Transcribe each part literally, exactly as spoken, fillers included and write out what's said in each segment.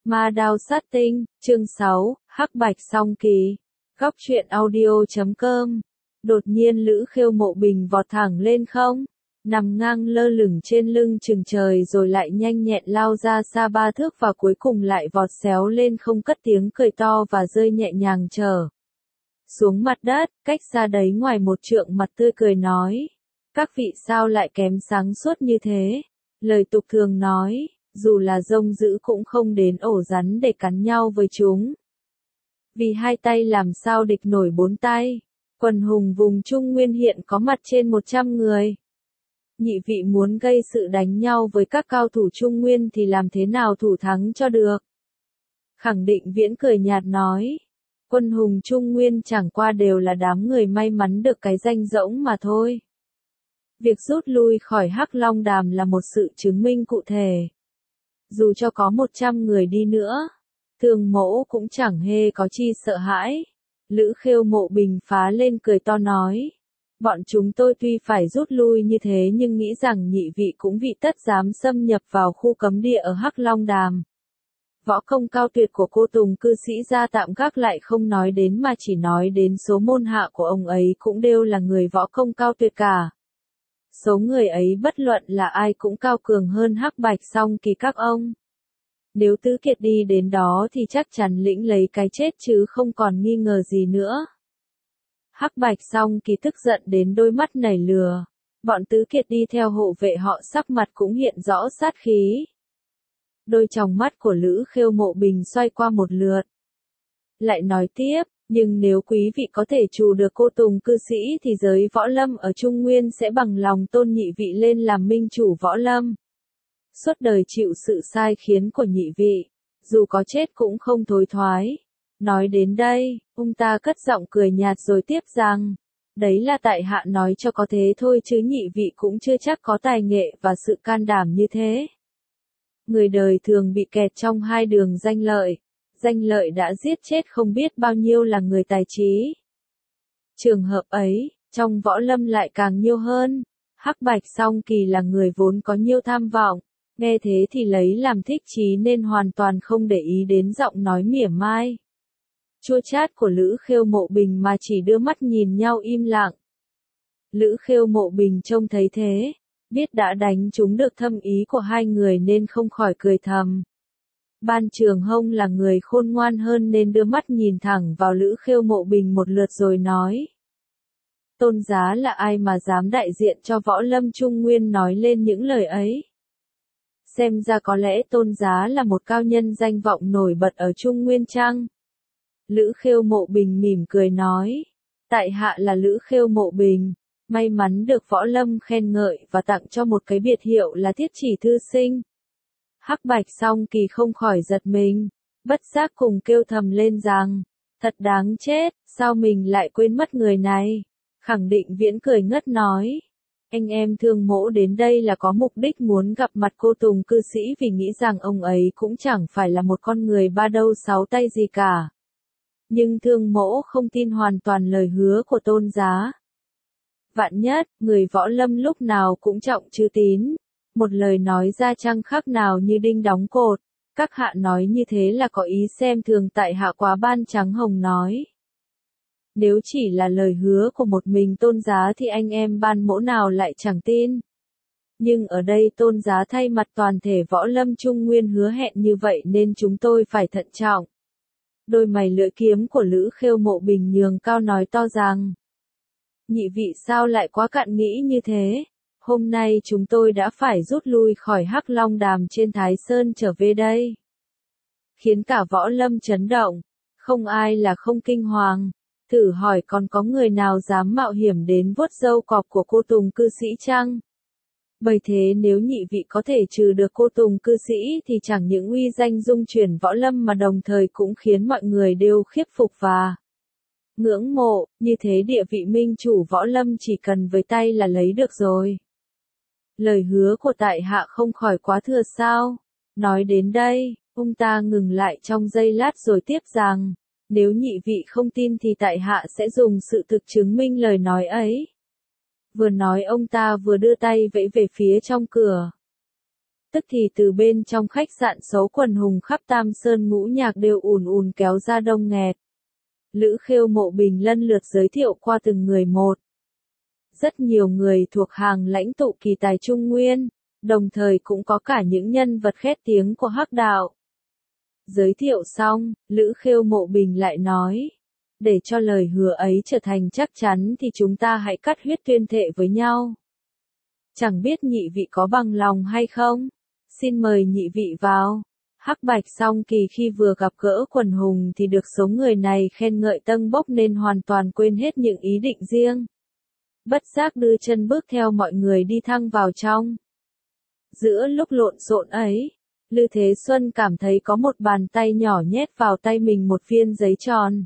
Ma đao sát tinh, chương sáu, Hắc Bạch song kỳ. Góc truyện audio chấm com. Đột nhiên Lữ Khêu Mộ Bình vọt thẳng lên không, nằm ngang lơ lửng trên lưng chừng trời rồi lại nhanh nhẹn lao ra xa ba thước và cuối cùng lại vọt xéo lên không, cất tiếng cười to và rơi nhẹ nhàng trở xuống mặt đất, cách xa đấy ngoài một trượng, mặt tươi cười nói: các vị sao lại kém sáng suốt như thế? Lời tục thường nói, dù là rông dữ cũng không đến ổ rắn để cắn nhau với chúng. Vì hai tay làm sao địch nổi bốn tay. Quần hùng vùng Trung Nguyên hiện có mặt trên một trăm người. Nhị vị muốn gây sự đánh nhau với các cao thủ Trung Nguyên thì làm thế nào thủ thắng cho được? Khẳng Định Viễn cười nhạt nói: quân hùng Trung Nguyên chẳng qua đều là đám người may mắn được cái danh rỗng mà thôi. Việc rút lui khỏi Hắc Long Đàm là một sự chứng minh cụ thể. Dù cho có một trăm người đi nữa, Thường Mỗ cũng chẳng hề có chi sợ hãi. Lữ Khêu Mộ Bình phá lên cười to nói: bọn chúng tôi tuy phải rút lui như thế nhưng nghĩ rằng nhị vị cũng vị tất dám xâm nhập vào khu cấm địa ở Hắc Long Đàm. Võ công cao tuyệt của cô Tùng cư sĩ gia tạm gác lại không nói đến, mà chỉ nói đến số môn hạ của ông ấy cũng đều là người võ công cao tuyệt cả. Số người ấy bất luận là ai cũng cao cường hơn Hắc Bạch song kỳ các ông. Nếu Tứ Kiệt đi đến đó thì chắc chắn lĩnh lấy cái chết chứ không còn nghi ngờ gì nữa. Hắc Bạch song kỳ tức giận đến đôi mắt nảy lửa. Bọn Tứ Kiệt đi theo hộ vệ họ sắc mặt cũng hiện rõ sát khí. Đôi tròng mắt của Lữ Khêu Mộ Bình xoay qua một lượt. Lại nói tiếp: nhưng nếu quý vị có thể trù được cô Tùng cư sĩ thì giới võ lâm ở Trung Nguyên sẽ bằng lòng tôn nhị vị lên làm minh chủ võ lâm. Suốt đời chịu sự sai khiến của nhị vị, dù có chết cũng không thối thoái. Nói đến đây, ông ta cất giọng cười nhạt rồi tiếp rằng: đấy là tại hạ nói cho có thế thôi chứ nhị vị cũng chưa chắc có tài nghệ và sự can đảm như thế. Người đời thường bị kẹt trong hai đường danh lợi. Danh lợi đã giết chết không biết bao nhiêu là người tài trí. Trường hợp ấy, trong võ lâm lại càng nhiều hơn. Hắc Bạch song kỳ là người vốn có nhiều tham vọng. Nghe thế thì lấy làm thích chí nên hoàn toàn không để ý đến giọng nói mỉa mai chua chát của Lữ Khêu Mộ Bình mà chỉ đưa mắt nhìn nhau im lặng. Lữ Khêu Mộ Bình trông thấy thế, biết đã đánh trúng được thâm ý của hai người nên không khỏi cười thầm. Ban Trường Hông là người khôn ngoan hơn nên đưa mắt nhìn thẳng vào Lữ Khêu Mộ Bình một lượt rồi nói: tôn giá là ai mà dám đại diện cho võ lâm Trung Nguyên nói lên những lời ấy? Xem ra có lẽ tôn giá là một cao nhân danh vọng nổi bật ở Trung Nguyên chăng? Lữ Khêu Mộ Bình mỉm cười nói: tại hạ là Lữ Khêu Mộ Bình, may mắn được võ lâm khen ngợi và tặng cho một cái biệt hiệu là Thiết Chỉ Thư Sinh. Hắc Bạch song kỳ không khỏi giật mình, bất giác cùng kêu thầm lên rằng: thật đáng chết, sao mình lại quên mất người này? Khẳng Định Viễn cười ngất nói: anh em Thương Mỗ đến đây là có mục đích muốn gặp mặt cô Tùng cư sĩ vì nghĩ rằng ông ấy cũng chẳng phải là một con người ba đầu sáu tay gì cả. Nhưng Thương Mỗ không tin hoàn toàn lời hứa của tôn giá. Vạn nhất, người võ lâm lúc nào cũng trọng chữ tín. Một lời nói ra chẳng khác nào như đinh đóng cột. Các hạ nói như thế là có ý xem thường tại hạ quá. Ban Trắng Hồng nói: nếu chỉ là lời hứa của một mình tôn giá thì anh em Ban Mỗ nào lại chẳng tin. Nhưng ở đây tôn giá thay mặt toàn thể võ lâm Trung Nguyên hứa hẹn như vậy nên chúng tôi phải thận trọng. Đôi mày lưỡi kiếm của Lữ Khêu Mộ Bình nhường cao nói to rằng: nhị vị sao lại quá cạn nghĩ như thế? Hôm nay chúng tôi đã phải rút lui khỏi Hắc Long Đàm trên Thái Sơn trở về đây. Khiến cả võ lâm chấn động, không ai là không kinh hoàng. Thử hỏi còn có người nào dám mạo hiểm đến vuốt râu cọp của cô Tùng cư sĩ chăng? Bởi thế nếu nhị vị có thể trừ được cô Tùng cư sĩ thì chẳng những uy danh dung chuyển võ lâm mà đồng thời cũng khiến mọi người đều khiếp phục và ngưỡng mộ, như thế địa vị minh chủ võ lâm chỉ cần với tay là lấy được rồi. Lời hứa của tại hạ không khỏi quá thừa sao? Nói đến đây, ông ta ngừng lại trong giây lát rồi tiếp rằng: nếu nhị vị không tin thì tại hạ sẽ dùng sự thực chứng minh lời nói ấy. Vừa nói ông ta vừa đưa tay vẫy về phía trong cửa. Tức thì từ bên trong khách sạn xấu quần hùng khắp Tam Sơn ngũ nhạc đều ùn ùn kéo ra đông nghẹt. Lữ Khêu Mộ Bình lân lượt giới thiệu qua từng người một. Rất nhiều người thuộc hàng lãnh tụ kỳ tài Trung Nguyên, đồng thời cũng có cả những nhân vật khét tiếng của Hắc đạo. Giới thiệu xong, Lữ Khêu Mộ Bình lại nói, để cho lời hứa ấy trở thành chắc chắn thì chúng ta hãy cắt huyết tuyên thệ với nhau. Chẳng biết nhị vị có bằng lòng hay không? Xin mời nhị vị vào. Hắc Bạch Song Kỳ khi vừa gặp gỡ quần hùng thì được số người này khen ngợi tâng bốc nên hoàn toàn quên hết những ý định riêng. Bất giác đưa chân bước theo mọi người đi thăng vào trong. Giữa lúc lộn xộn ấy, Lư Thế Xuân cảm thấy có một bàn tay nhỏ nhét vào tay mình một viên giấy tròn.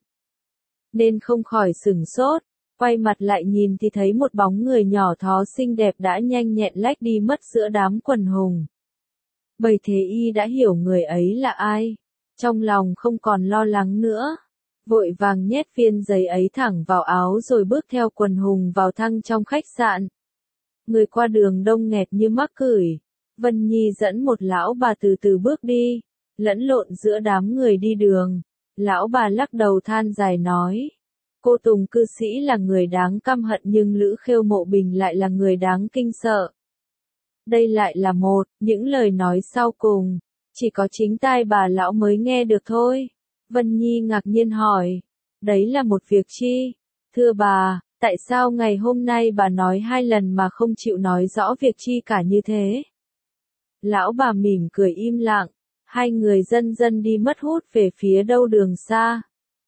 Nên không khỏi sửng sốt, quay mặt lại nhìn thì thấy một bóng người nhỏ thó xinh đẹp đã nhanh nhẹn lách đi mất giữa đám quần hùng. Bầy Thế Y đã hiểu người ấy là ai, trong lòng không còn lo lắng nữa, vội vàng nhét viên giấy ấy thẳng vào áo rồi bước theo quần hùng vào thang trong khách sạn. Người qua đường đông nghẹt như mắc cửi, Vân Nhi dẫn một lão bà từ từ bước đi, lẫn lộn giữa đám người đi đường. Lão bà lắc đầu than dài nói, cô Tùng cư sĩ là người đáng căm hận nhưng Lữ Khêu Mộ Bình lại là người đáng kinh sợ. Đây lại là một, những lời nói sau cùng, chỉ có chính tai bà lão mới nghe được thôi. Vân Nhi ngạc nhiên hỏi, đấy là một việc chi? Thưa bà, tại sao ngày hôm nay bà nói hai lần mà không chịu nói rõ việc chi cả như thế? Lão bà mỉm cười im lặng, hai người dần dần đi mất hút về phía đâu đường xa.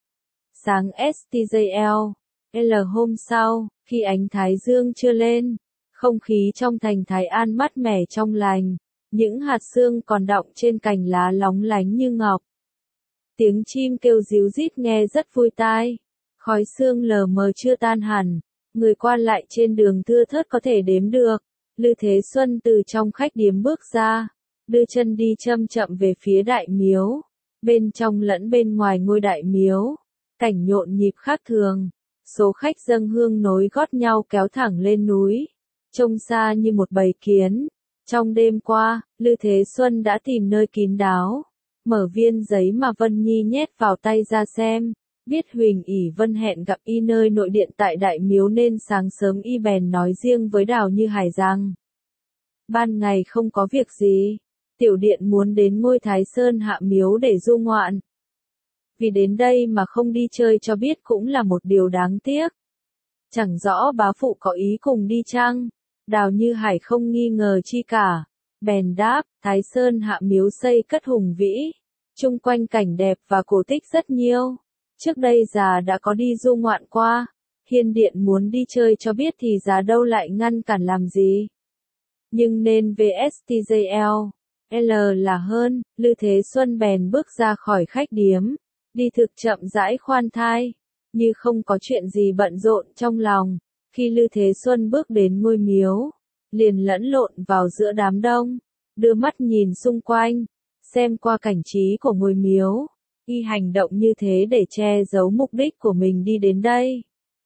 Sáng ét tê giê lờ, L hôm sau, khi ánh thái dương chưa lên, không khí trong thành Thái An mát mẻ trong lành, những hạt sương còn đọng trên cành lá lóng lánh như ngọc. Tiếng chim kêu ríu rít nghe rất vui tai, khói sương lờ mờ chưa tan hẳn, người qua lại trên đường thưa thớt có thể đếm được. Lư Thế Xuân từ trong khách điếm bước ra, đưa chân đi chậm chậm về phía đại miếu, bên trong lẫn bên ngoài ngôi đại miếu, cảnh nhộn nhịp khác thường, số khách dâng hương nối gót nhau kéo thẳng lên núi, trông xa như một bầy kiến. Trong đêm qua, Lư Thế Xuân đã tìm nơi kín đáo, mở viên giấy mà Vân Nhi nhét vào tay ra xem, biết Huỳnh ỷ Vân hẹn gặp y nơi nội điện tại đại miếu nên sáng sớm y bèn nói riêng với Đào Như Hải rằng, ban ngày không có việc gì, tiểu điện muốn đến ngôi Thái Sơn Hạ miếu để du ngoạn. Vì đến đây mà không đi chơi cho biết cũng là một điều đáng tiếc. Chẳng rõ bá phụ có ý cùng đi chăng? Đào Như Hải không nghi ngờ chi cả, bèn đáp, Thái Sơn Hạ miếu xây cất hùng vĩ, chung quanh cảnh đẹp và cổ tích rất nhiều. Trước đây già đã có đi du ngoạn qua, hiên điện muốn đi chơi cho biết thì già đâu lại ngăn cản làm gì. Nhưng nên vê ét tê giê lờ, L là hơn. Lư Thế Xuân bèn bước ra khỏi khách điếm, đi thực chậm rãi khoan thai, như không có chuyện gì bận rộn trong lòng. Khi Lư Thế Xuân bước đến ngôi miếu, liền lẫn lộn vào giữa đám đông, đưa mắt nhìn xung quanh, xem qua cảnh trí của ngôi miếu. Y hành động như thế để che giấu mục đích của mình đi đến đây.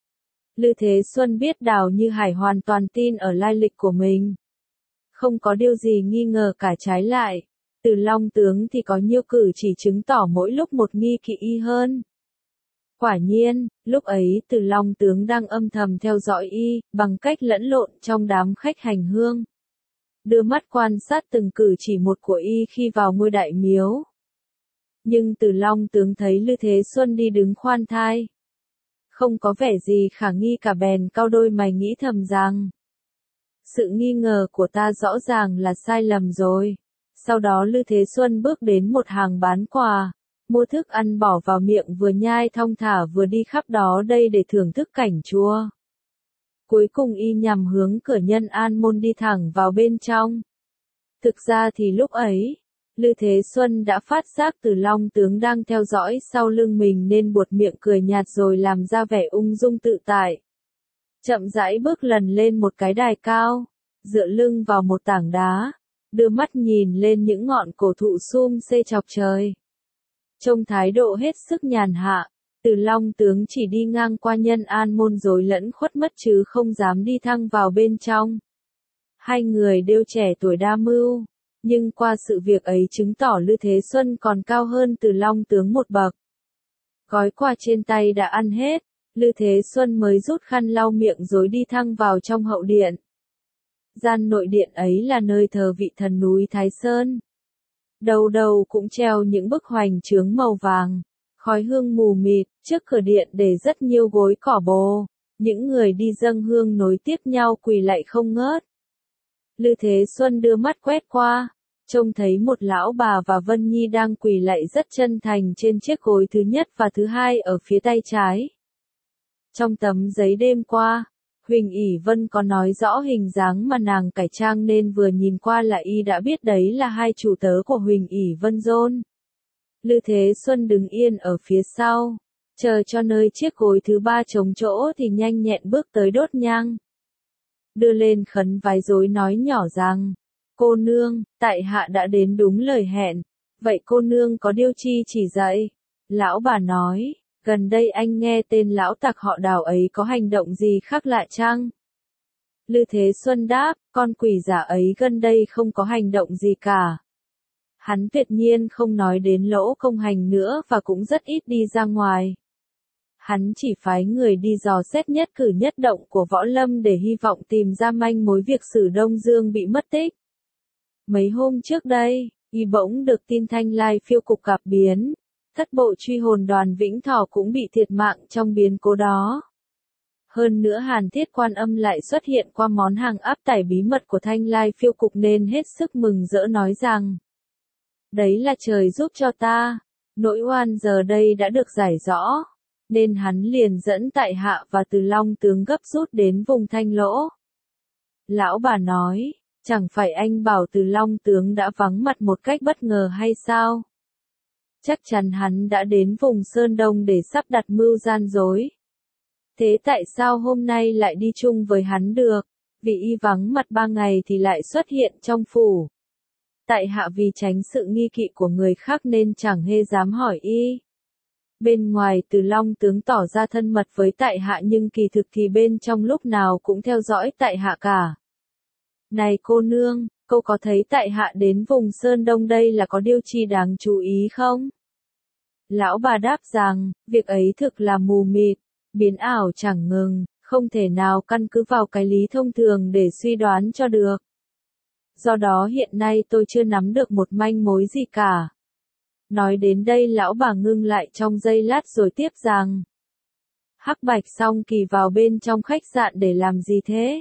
Lư Thế Xuân biết Đào Như Hải hoàn toàn tin ở lai lịch của mình. Không có điều gì nghi ngờ cả, trái lại. Từ Long tướng thì có nhiều cử chỉ chứng tỏ mỗi lúc một nghi kỵ y hơn. Quả nhiên, lúc ấy Từ Long tướng đang âm thầm theo dõi y, bằng cách lẫn lộn trong đám khách hành hương. Đưa mắt quan sát từng cử chỉ một của y khi vào ngôi đại miếu. Nhưng Từ Long tướng thấy Lư Thế Xuân đi đứng khoan thai, không có vẻ gì khả nghi cả, bèn cau đôi mày nghĩ thầm rằng, sự nghi ngờ của ta rõ ràng là sai lầm rồi. Sau đó Lư Thế Xuân bước đến một hàng bán quà, mua thức ăn bỏ vào miệng, vừa nhai thong thả vừa đi khắp đó đây để thưởng thức cảnh chùa. Cuối cùng y nhằm hướng cửa Nhân An môn đi thẳng vào bên trong. Thực ra thì lúc ấy, Lư Thế Xuân đã phát giác Từ Long tướng đang theo dõi sau lưng mình nên buột miệng cười nhạt rồi làm ra vẻ ung dung tự tại. Chậm rãi bước lần lên một cái đài cao, dựa lưng vào một tảng đá, đưa mắt nhìn lên những ngọn cổ thụ sum xê chọc trời. Trông thái độ hết sức nhàn hạ, Từ Long tướng chỉ đi ngang qua Nhân An môn rồi lẫn khuất mất chứ không dám đi thăng vào bên trong. Hai người đều trẻ tuổi đa mưu, Nhưng qua sự việc ấy chứng tỏ Lư Thế Xuân còn cao hơn Từ Long tướng một bậc. Gói quà trên tay đã ăn hết, Lư Thế Xuân mới rút khăn lau miệng rồi đi thẳng vào trong hậu điện. Gian nội điện ấy là nơi thờ vị thần núi Thái Sơn. Đầu đầu cũng treo những bức hoành chướng màu vàng, khói hương mù mịt, trước cửa điện để rất nhiều gối cỏ bồ. Những người đi dâng hương nối tiếp nhau quỳ lạy không ngớt. Lư Thế Xuân đưa mắt quét qua, trông thấy một lão bà và Vân Nhi đang quỳ lạy rất chân thành trên chiếc gối thứ nhất và thứ hai ở phía tay trái. Trong tấm giấy đêm qua, Huỳnh ỷ Vân có nói rõ hình dáng mà nàng cải trang nên vừa nhìn qua là y đã biết đấy là hai chủ tớ của Huỳnh ỷ Vân Dôn. Lư Thế Xuân đứng yên ở phía sau, chờ cho nơi chiếc gối thứ ba trống chỗ thì nhanh nhẹn bước tới đốt nhang. Đưa lên khấn vái rối nói nhỏ rằng, cô nương, tại hạ đã đến đúng lời hẹn, vậy cô nương có điều chi chỉ dạy? Lão bà nói, gần đây anh nghe tên lão tặc họ Đào ấy có hành động gì khác lạ chăng? Lư Thế Xuân đáp, con quỷ giả ấy gần đây không có hành động gì cả. Hắn tuyệt nhiên không nói đến Lỗ Công Hành nữa và cũng rất ít đi ra ngoài. Hắn chỉ phái người đi dò xét nhất cử nhất động của Võ Lâm để hy vọng tìm ra manh mối việc Sử Đông Dương bị mất tích. Mấy hôm trước đây, y bỗng được tin Thanh Lai phiêu cục gặp biến, thất bộ truy hồn đoàn Vĩnh Thọ cũng bị thiệt mạng trong biến cố đó. Hơn nữa Hàn Thiết Quan Âm lại xuất hiện qua món hàng áp tải bí mật của Thanh Lai phiêu cục nên hết sức mừng rỡ nói rằng, đấy là trời giúp cho ta, nỗi oan giờ đây đã được giải rõ. Nên hắn liền dẫn tại hạ và Từ Long tướng gấp rút đến vùng Thanh Lỗ. Lão bà nói, chẳng phải anh bảo Từ Long tướng đã vắng mặt một cách bất ngờ hay sao? Chắc chắn hắn đã đến vùng Sơn Đông để sắp đặt mưu gian dối. Thế tại sao hôm nay lại đi chung với hắn được? Vì y vắng mặt ba ngày thì lại xuất hiện trong phủ. Tại hạ vì tránh sự nghi kỵ của người khác nên chẳng hề dám hỏi y. Bên ngoài Từ Long tướng tỏ ra thân mật với tại hạ nhưng kỳ thực thì bên trong lúc nào cũng theo dõi tại hạ cả. Này cô nương, cô có thấy tại hạ đến vùng Sơn Đông đây là có điều chi đáng chú ý không? Lão bà đáp rằng, việc ấy thực là mù mịt, biến ảo chẳng ngừng, không thể nào căn cứ vào cái lý thông thường để suy đoán cho được. Do đó hiện nay tôi chưa nắm được một manh mối gì cả. Nói đến đây lão bà ngưng lại trong giây lát rồi tiếp rằng, Hắc Bạch Song Kỳ vào bên trong khách sạn để làm gì thế?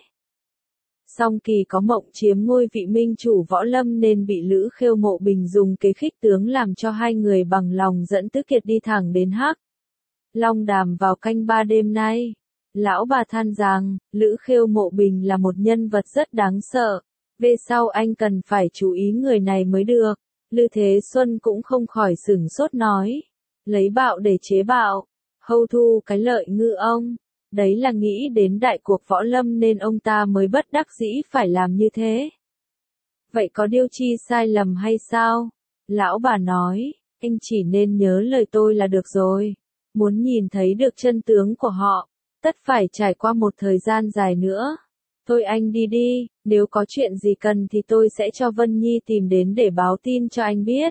Song Kỳ có mộng chiếm ngôi vị minh chủ Võ Lâm nên bị Lữ Khêu Mộ Bình dùng kế khích tướng làm cho hai người bằng lòng dẫn Tứ Kiệt đi thẳng đến Hắc Long Đàm vào canh ba đêm nay. Lão bà than rằng, Lữ Khêu Mộ Bình là một nhân vật rất đáng sợ. Về sau anh cần phải chú ý người này mới được. Lư Thế Xuân cũng không khỏi sửng sốt nói. Lấy bạo để chế bạo. Hâu thu cái lợi ngư ông. Đấy là nghĩ đến đại cuộc Võ Lâm nên ông ta mới bất đắc dĩ phải làm như thế. Vậy có điều chi sai lầm hay sao? Lão bà nói, anh chỉ nên nhớ lời tôi là được rồi. Muốn nhìn thấy được chân tướng của họ, tất phải trải qua một thời gian dài nữa. Thôi anh đi đi, nếu có chuyện gì cần thì tôi sẽ cho Vân Nhi tìm đến để báo tin cho anh biết.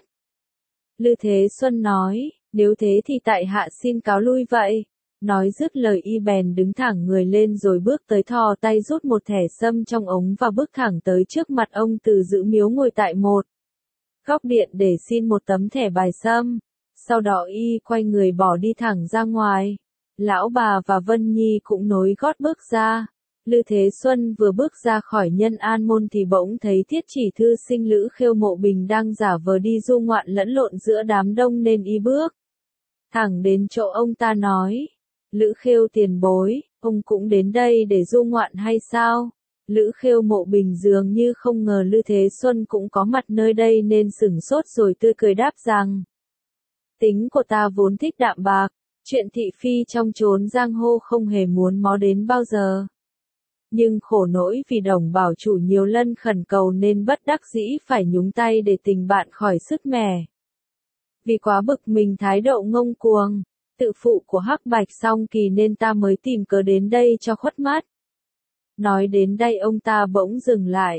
Lư Thế Xuân nói, nếu thế thì tại hạ xin cáo lui vậy. Nói dứt lời y bèn đứng thẳng người lên rồi bước tới thò tay rút một thẻ sâm trong ống và bước thẳng tới trước mặt ông Từ Giữ Miếu ngồi tại một góc điện để xin một tấm thẻ bài sâm. Sau đó y quay người bỏ đi thẳng ra ngoài. Lão bà và Vân Nhi cũng nối gót bước ra. Lư Thế Xuân vừa bước ra khỏi Nhân An môn thì bỗng thấy Thiết Chỉ thư sinh Lữ Khêu Mộ Bình đang giả vờ đi du ngoạn lẫn lộn giữa đám đông nên y bước thẳng đến chỗ ông ta nói. Lữ Khêu tiền bối, ông cũng đến đây để du ngoạn hay sao? Lữ Khêu Mộ Bình dường như không ngờ Lư Thế Xuân cũng có mặt nơi đây nên sửng sốt rồi tươi cười đáp rằng. Tính của ta vốn thích đạm bạc, chuyện thị phi trong chốn giang hồ không hề muốn mó đến bao giờ. Nhưng khổ nỗi vì Đồng Bảo chủ nhiều lần khẩn cầu nên bất đắc dĩ phải nhúng tay để tình bạn khỏi sức mẻ. Vì quá bực mình thái độ ngông cuồng, tự phụ của Hắc Bạch Song Kỳ nên ta mới tìm cớ đến đây cho khuất mắt. Nói đến đây ông ta bỗng dừng lại,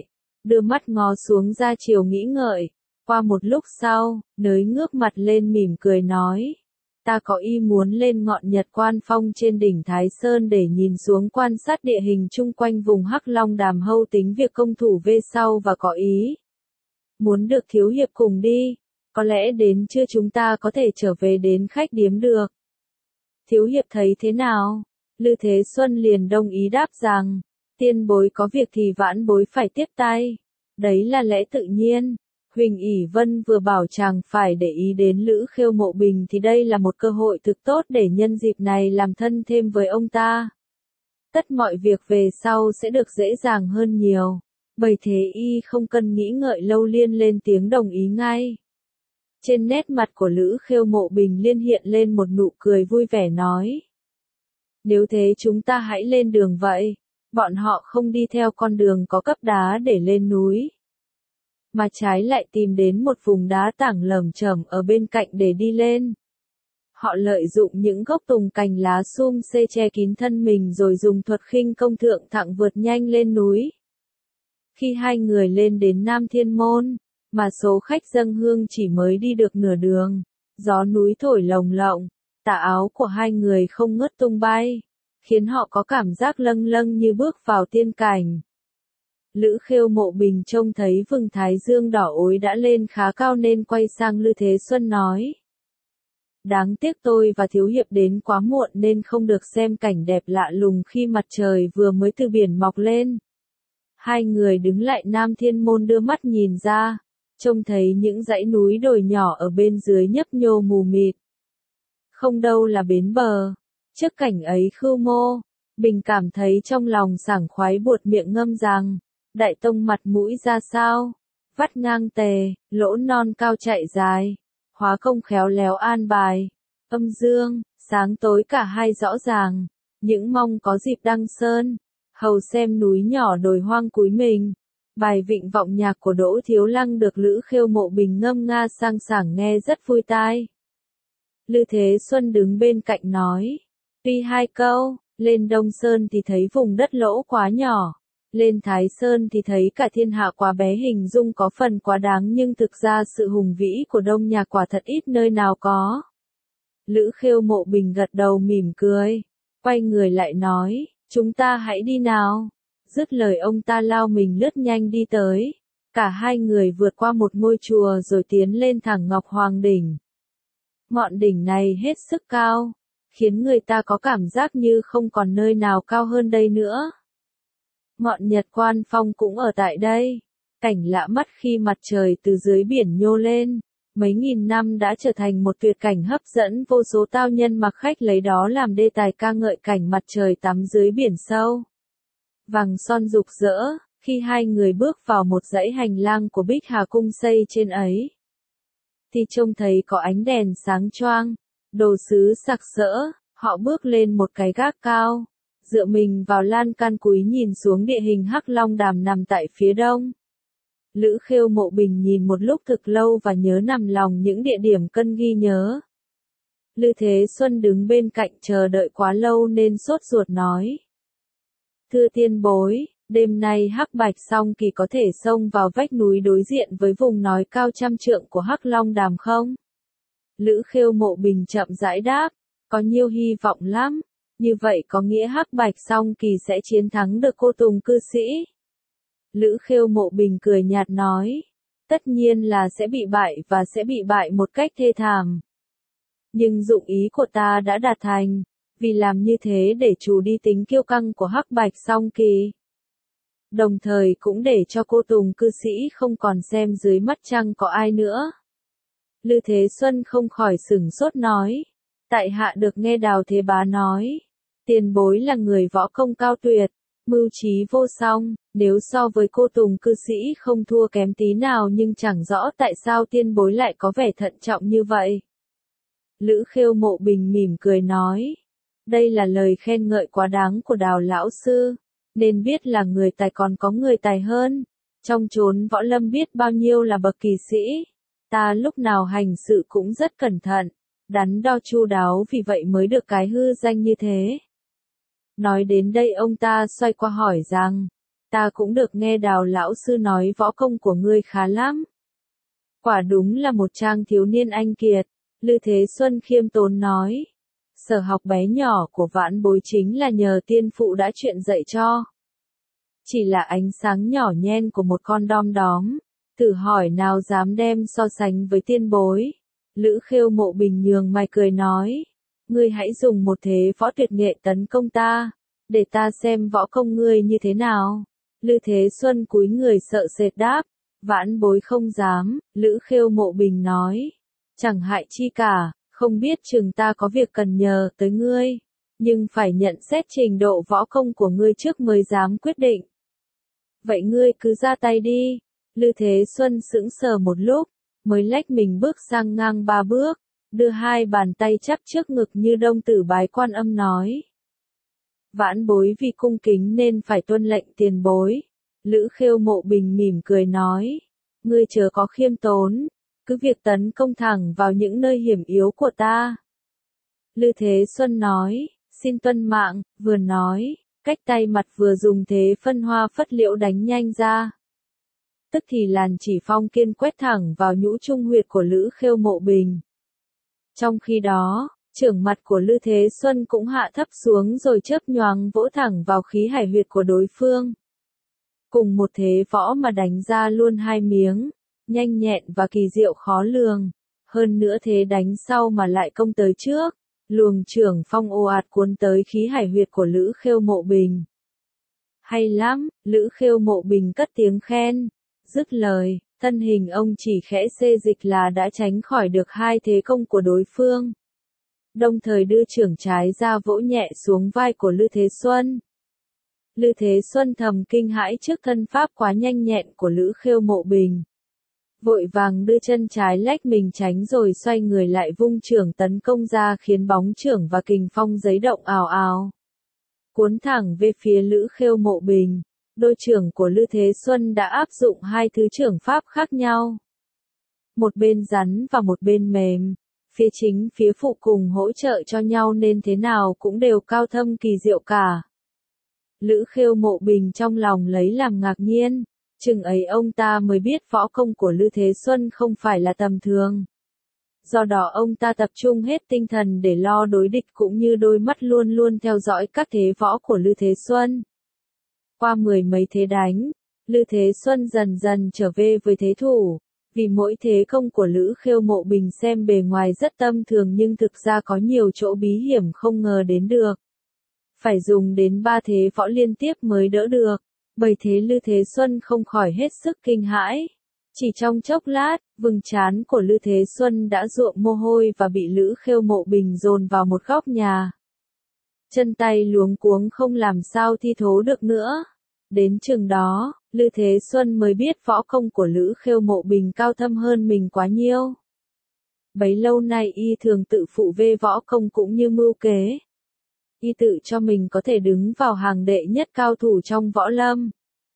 đưa mắt ngó xuống ra chiều nghĩ ngợi. Qua một lúc sau, nới ngước mặt lên mỉm cười nói. Ta có ý muốn lên ngọn Nhật Quan Phong trên đỉnh Thái Sơn để nhìn xuống quan sát địa hình chung quanh vùng Hắc Long Đàm hâu tính việc công thủ về sau và có ý. Muốn được thiếu hiệp cùng đi, có lẽ đến trưa chúng ta có thể trở về đến khách điếm được. Thiếu hiệp thấy thế nào? Lư Thế Xuân liền đồng ý đáp rằng, tiên bối có việc thì vãn bối phải tiếp tay. Đấy là lẽ tự nhiên. Huỳnh ỷ Vân vừa bảo chàng phải để ý đến Lữ Khêu Mộ Bình thì đây là một cơ hội thực tốt để nhân dịp này làm thân thêm với ông ta. Tất mọi việc về sau sẽ được dễ dàng hơn nhiều. Bởi thế y không cần nghĩ ngợi lâu liên lên tiếng đồng ý ngay. Trên nét mặt của Lữ Khêu Mộ Bình liên hiện lên một nụ cười vui vẻ nói. Nếu thế chúng ta hãy lên đường vậy. Bọn họ không đi theo con đường có cấp đá để lên núi, mà trái lại tìm đến một vùng đá tảng lởm chởm ở bên cạnh để đi lên. Họ lợi dụng những gốc tùng cành lá sum xê che kín thân mình rồi dùng thuật khinh công thượng thặng vượt nhanh lên núi. Khi hai người lên đến Nam Thiên Môn, mà số khách dâng hương chỉ mới đi được nửa đường, gió núi thổi lồng lộng, tà áo của hai người không ngớt tung bay, khiến họ có cảm giác lâng lâng như bước vào tiên cảnh. Lữ Khêu Mộ Bình trông thấy vầng thái dương đỏ ối đã lên khá cao nên quay sang Lư Thế Xuân nói. Đáng tiếc tôi và thiếu hiệp đến quá muộn nên không được xem cảnh đẹp lạ lùng khi mặt trời vừa mới từ biển mọc lên. Hai người đứng lại Nam Thiên Môn đưa mắt nhìn ra, trông thấy những dãy núi đồi nhỏ ở bên dưới nhấp nhô mù mịt. Không đâu là bến bờ. Trước cảnh ấy Khưu Mô Bình cảm thấy trong lòng sảng khoái buột miệng ngâm rằng, Đại Tông mặt mũi ra sao, vắt ngang tề, lỗ non cao chạy dài, hóa công khéo léo an bài, âm dương, sáng tối cả hai rõ ràng, những mong có dịp đăng sơn, hầu xem núi nhỏ đồi hoang cúi mình. Bài vịnh vọng nhạc của Đỗ Thiếu Lăng được Lữ Khêu Mộ Bình ngâm nga sang sảng nghe rất vui tai. Lư Thế Xuân đứng bên cạnh nói, tuy hai câu, lên Đông Sơn thì thấy vùng đất lỗ quá nhỏ, lên Thái Sơn thì thấy cả thiên hạ quá bé, hình dung có phần quá đáng, nhưng thực ra sự hùng vĩ của Đông Nhạc quả thật ít nơi nào có. Lữ Khêu Mộ Bình gật đầu mỉm cười, quay người lại nói, chúng ta hãy đi nào. Dứt lời ông ta lao mình lướt nhanh đi tới. Cả hai người vượt qua một ngôi chùa rồi tiến lên thẳng Ngọc Hoàng Đỉnh. Ngọn đỉnh này hết sức cao, khiến người ta có cảm giác như không còn nơi nào cao hơn đây nữa. Ngọn Nhật Quan Phong cũng ở tại đây. Cảnh lạ mắt khi mặt trời từ dưới biển nhô lên, mấy nghìn năm đã trở thành một tuyệt cảnh hấp dẫn vô số tao nhân mặc khách lấy đó làm đề tài ca ngợi cảnh mặt trời tắm dưới biển sâu. Vàng son rực rỡ, khi hai người bước vào một dãy hành lang của Bích Hà Cung xây trên ấy, thì trông thấy có ánh đèn sáng choang, đồ sứ sặc sỡ, họ bước lên một cái gác cao, dựa mình vào lan can cúi nhìn xuống địa hình Hắc Long Đàm nằm tại phía đông. Lữ Khêu Mộ Bình nhìn một lúc thực lâu và nhớ nằm lòng những địa điểm cần ghi nhớ. Lư Thế Xuân đứng bên cạnh chờ đợi quá lâu nên sốt ruột nói. Thưa tiên bối, đêm nay Hắc Bạch Song Kỳ có thể xông vào vách núi đối diện với vùng nói cao trăm trượng của Hắc Long Đàm không? Lữ Khêu Mộ Bình chậm rãi đáp, có nhiều hy vọng lắm, như vậy có nghĩa Hắc Bạch Song Kỳ sẽ chiến thắng được Cô Tùng cư sĩ. Lữ Khêu Mộ Bình cười nhạt nói, tất nhiên là sẽ bị bại và sẽ bị bại một cách thê thảm. Nhưng dụng ý của ta đã đạt thành, vì làm như thế để trù đi tính kiêu căng của Hắc Bạch Song Kỳ. Đồng thời cũng để cho Cô Tùng cư sĩ không còn xem dưới mắt trăng có ai nữa. Lư Thế Xuân không khỏi sửng sốt nói, tại hạ được nghe Đào Thế Bá nói, tiền bối là người võ công cao tuyệt, mưu trí vô song, nếu so với Cô Tùng cư sĩ không thua kém tí nào, nhưng chẳng rõ tại sao tiên bối lại có vẻ thận trọng như vậy. Lữ Khêu Mộ Bình mỉm cười nói, đây là lời khen ngợi quá đáng của Đào lão sư, nên biết là người tài còn có người tài hơn. Trong chốn võ lâm biết bao nhiêu là bậc kỳ sĩ, ta lúc nào hành sự cũng rất cẩn thận, đắn đo chu đáo, vì vậy mới được cái hư danh như thế. Nói đến đây ông ta xoay qua hỏi rằng, ta cũng được nghe Đào lão sư nói võ công của ngươi khá lắm. Quả đúng là một trang thiếu niên anh kiệt, Lư Thế Xuân khiêm tốn nói. Sở học bé nhỏ của vãn bối chính là nhờ tiên phụ đã chuyện dạy cho. Chỉ là ánh sáng nhỏ nhen của một con đom đóm, thử hỏi nào dám đem so sánh với tiên bối. Lữ Khêu Mộ Bình nhường mày cười nói, ngươi hãy dùng một thế võ tuyệt nghệ tấn công ta, để ta xem võ công ngươi như thế nào. Lư Thế Xuân cúi người sợ sệt đáp, vãn bối không dám. Lữ Khêu Mộ Bình nói, chẳng hại chi cả, không biết chừng ta có việc cần nhờ tới ngươi, nhưng phải nhận xét trình độ võ công của ngươi trước mới dám quyết định. Vậy ngươi cứ ra tay đi. Lư Thế Xuân sững sờ một lúc, mới lách mình bước sang ngang ba bước, đưa hai bàn tay chắp trước ngực như Đông Tử bái Quan Âm nói. Vãn bối vì cung kính nên phải tuân lệnh tiền bối. Lữ Khêu Mộ Bình mỉm cười nói, ngươi chớ có khiêm tốn, cứ việc tấn công thẳng vào những nơi hiểm yếu của ta. Lư Thế Xuân nói, xin tuân mạng, vừa nói, cách tay mặt vừa dùng thế phân hoa phất liễu đánh nhanh ra. Tức thì làn chỉ phong kiên quét thẳng vào nhũ trung huyệt của Lữ Khêu Mộ Bình. Trong khi đó, chưởng mặt của Lư Thế Xuân cũng hạ thấp xuống rồi chớp nhoáng vỗ thẳng vào khí hải huyệt của đối phương. Cùng một thế võ mà đánh ra luôn hai miếng, nhanh nhẹn và kỳ diệu khó lường. Hơn nữa thế đánh sau mà lại công tới trước, luồng chưởng phong ồ ạt cuốn tới khí hải huyệt của Lữ Khêu Mộ Bình. Hay lắm, Lữ Khêu Mộ Bình cất tiếng khen. Dứt lời, thân hình ông chỉ khẽ xê dịch là đã tránh khỏi được hai thế công của đối phương. Đồng thời đưa chưởng trái ra vỗ nhẹ xuống vai của Lư Thế Xuân. Lư Thế Xuân thầm kinh hãi trước thân pháp quá nhanh nhẹn của Lữ Khêu Mộ Bình. Vội vàng đưa chân trái lách mình tránh rồi xoay người lại vung chưởng tấn công ra khiến bóng chưởng và kình phong giấy động ào ào. Cuốn thẳng về phía Lữ Khêu Mộ Bình. Đôi chưởng của Lư Thế Xuân đã áp dụng hai thứ chưởng pháp khác nhau. Một bên rắn và một bên mềm, phía chính phía phụ cùng hỗ trợ cho nhau nên thế nào cũng đều cao thâm kỳ diệu cả. Lữ Khêu Mộ Bình trong lòng lấy làm ngạc nhiên, chừng ấy ông ta mới biết võ công của Lư Thế Xuân không phải là tầm thường. Do đó ông ta tập trung hết tinh thần để lo đối địch cũng như đôi mắt luôn luôn theo dõi các thế võ của Lư Thế Xuân. Qua mười mấy thế đánh, Lư Thế Xuân dần dần trở về với thế thủ, vì mỗi thế công của Lữ Khêu Mộ Bình xem bề ngoài rất tâm thường nhưng thực ra có nhiều chỗ bí hiểm không ngờ đến được. Phải dùng đến ba thế võ liên tiếp mới đỡ được, bởi thế Lư Thế Xuân không khỏi hết sức kinh hãi. Chỉ trong chốc lát, vầng trán của Lư Thế Xuân đã rụa mồ hôi và bị Lữ Khêu Mộ Bình dồn vào một góc nhà. Chân tay luống cuống không làm sao thi thố được nữa. Đến chừng đó, Lư Thế Xuân mới biết võ công của Lữ Khêu Mộ Bình cao thâm hơn mình quá nhiêu. Bấy lâu nay y thường tự phụ về võ công cũng như mưu kế. Y tự cho mình có thể đứng vào hàng đệ nhất cao thủ trong võ lâm.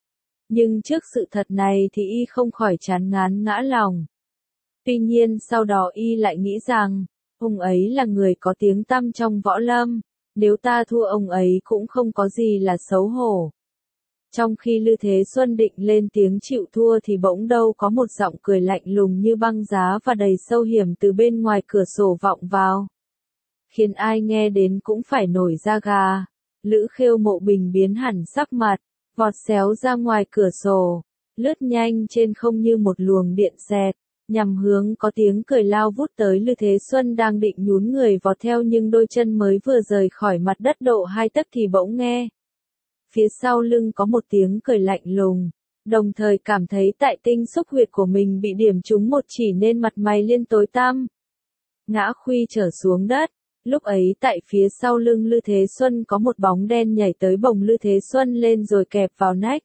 Nhưng trước sự thật này thì y không khỏi chán ngán ngã lòng. Tuy nhiên sau đó y lại nghĩ rằng, ông ấy là người có tiếng tăm trong võ lâm, nếu ta thua ông ấy cũng không có gì là xấu hổ. Trong khi Lư Thế Xuân định lên tiếng chịu thua thì bỗng đâu có một giọng cười lạnh lùng như băng giá và đầy sâu hiểm từ bên ngoài cửa sổ vọng vào. Khiến ai nghe đến cũng phải nổi da gà. Lữ Khêu Mộ Bình biến hẳn sắc mặt, vọt xéo ra ngoài cửa sổ, lướt nhanh trên không như một luồng điện xẹt, nhằm hướng có tiếng cười lao vút tới Lư Thế Xuân đang định nhún người vọt theo nhưng đôi chân mới vừa rời khỏi mặt đất độ hai tấc thì bỗng nghe. Phía sau lưng có một tiếng cười lạnh lùng, đồng thời cảm thấy tại tinh xúc huyệt của mình bị điểm trúng một chỉ nên mặt mày liên tối tăm. Ngã khuy trở xuống đất, lúc ấy tại phía sau lưng Lư Thế Xuân có một bóng đen nhảy tới bồng Lư Thế Xuân lên rồi kẹp vào nách.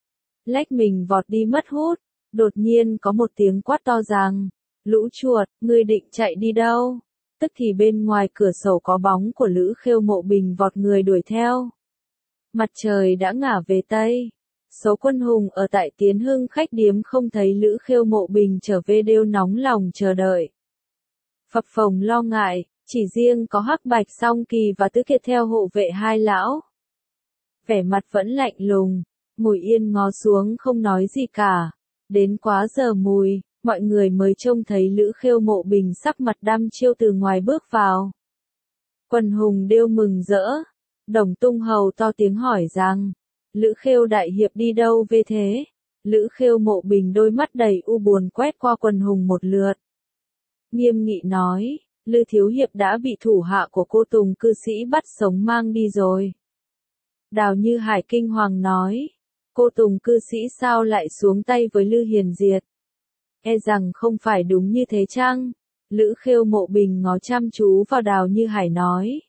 Lách mình vọt đi mất hút, đột nhiên có một tiếng quát to rằng, lũ chuột, ngươi định chạy đi đâu? Tức thì bên ngoài cửa sổ có bóng của Lữ Khêu Mộ Bình vọt người đuổi theo. Mặt trời đã ngả về Tây. Số quân hùng ở tại Tiến Hưng khách điếm không thấy Lữ Khêu Mộ Bình trở về đều nóng lòng chờ đợi. Phập phồng lo ngại, chỉ riêng có Hắc Bạch Song Kỳ và Tứ Kiệt theo hộ vệ hai lão. Vẻ mặt vẫn lạnh lùng, ngồi yên ngó xuống không nói gì cả. Đến quá giờ mùi, mọi người mới trông thấy Lữ Khêu Mộ Bình sắc mặt đăm chiêu từ ngoài bước vào. Quần hùng đều mừng rỡ. Đồng Tung Hầu to tiếng hỏi rằng, Lữ Khêu đại hiệp đi đâu về thế? Lữ Khêu Mộ Bình đôi mắt đầy u buồn quét qua quần hùng một lượt. Nghiêm nghị nói, Lư thiếu hiệp đã bị thủ hạ của cô Tùng cư sĩ bắt sống mang đi rồi. Đào Như Hải kinh hoàng nói, cô Tùng cư sĩ sao lại xuống tay với Lư Hiền Diệt? E rằng không phải đúng như thế chăng? Lữ Khêu Mộ Bình ngó chăm chú vào Đào Như Hải nói.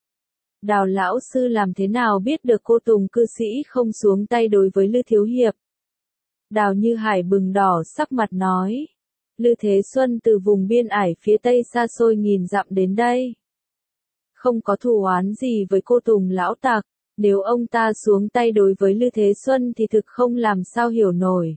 Đào lão sư làm thế nào biết được cô Tùng cư sĩ không xuống tay đối với Lư thiếu hiệp? Đào Như Hải bừng đỏ sắc mặt nói. Lư Thế Xuân từ vùng biên ải phía tây xa xôi nghìn dặm đến đây. Không có thù oán gì với cô Tùng lão tặc, nếu ông ta xuống tay đối với Lư Thế Xuân thì thực không làm sao hiểu nổi.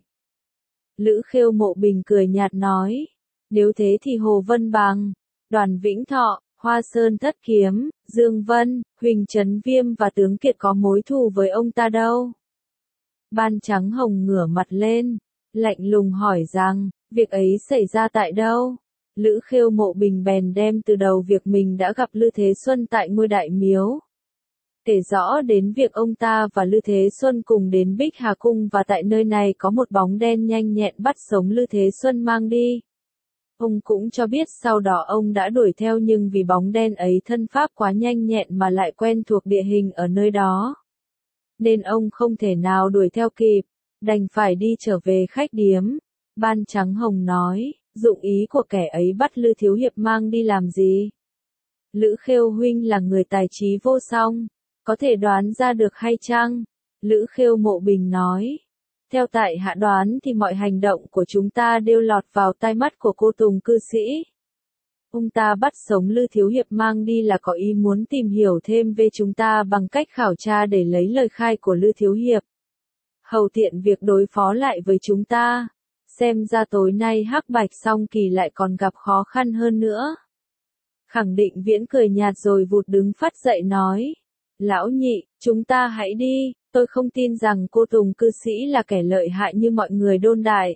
Lữ Khêu Mộ Bình cười nhạt nói, nếu thế thì Hồ Vân Bằng, Đoàn Vĩnh Thọ, Hoa Sơn Thất Kiếm, Dương Vân, Huỳnh Trấn Viêm và Tướng Kiệt có mối thù với ông ta đâu? Ban Trắng Hồng ngửa mặt lên, lạnh lùng hỏi rằng, việc ấy xảy ra tại đâu? Lữ Khêu Mộ Bình bèn đem từ đầu việc mình đã gặp Lư Thế Xuân tại ngôi đại miếu. Kể rõ đến việc ông ta và Lư Thế Xuân cùng đến Bích Hà Cung và tại nơi này có một bóng đen nhanh nhẹn bắt sống Lư Thế Xuân mang đi. Ông cũng cho biết sau đó ông đã đuổi theo nhưng vì bóng đen ấy thân pháp quá nhanh nhẹn mà lại quen thuộc địa hình ở nơi đó. Nên ông không thể nào đuổi theo kịp, đành phải đi trở về khách điếm. Ban Trắng Hồng nói, dụng ý của kẻ ấy bắt Lư thiếu hiệp mang đi làm gì? Lữ Khêu huynh là người tài trí vô song, có thể đoán ra được hay chăng? Lữ Khêu Mộ Bình nói, theo tại hạ đoán thì mọi hành động của chúng ta đều lọt vào tai mắt của cô Tùng cư sĩ. Ông ta bắt sống Lư thiếu hiệp mang đi là có ý muốn tìm hiểu thêm về chúng ta bằng cách khảo tra để lấy lời khai của Lư thiếu hiệp. Hầu tiện việc đối phó lại với chúng ta. Xem ra tối nay Hắc Bạch Song Kỳ lại còn gặp khó khăn hơn nữa. Khẳng Định Viễn cười nhạt rồi vụt đứng phát dậy nói. Lão nhị, chúng ta hãy đi, tôi không tin rằng cô Tùng cư sĩ là kẻ lợi hại như mọi người đồn đại.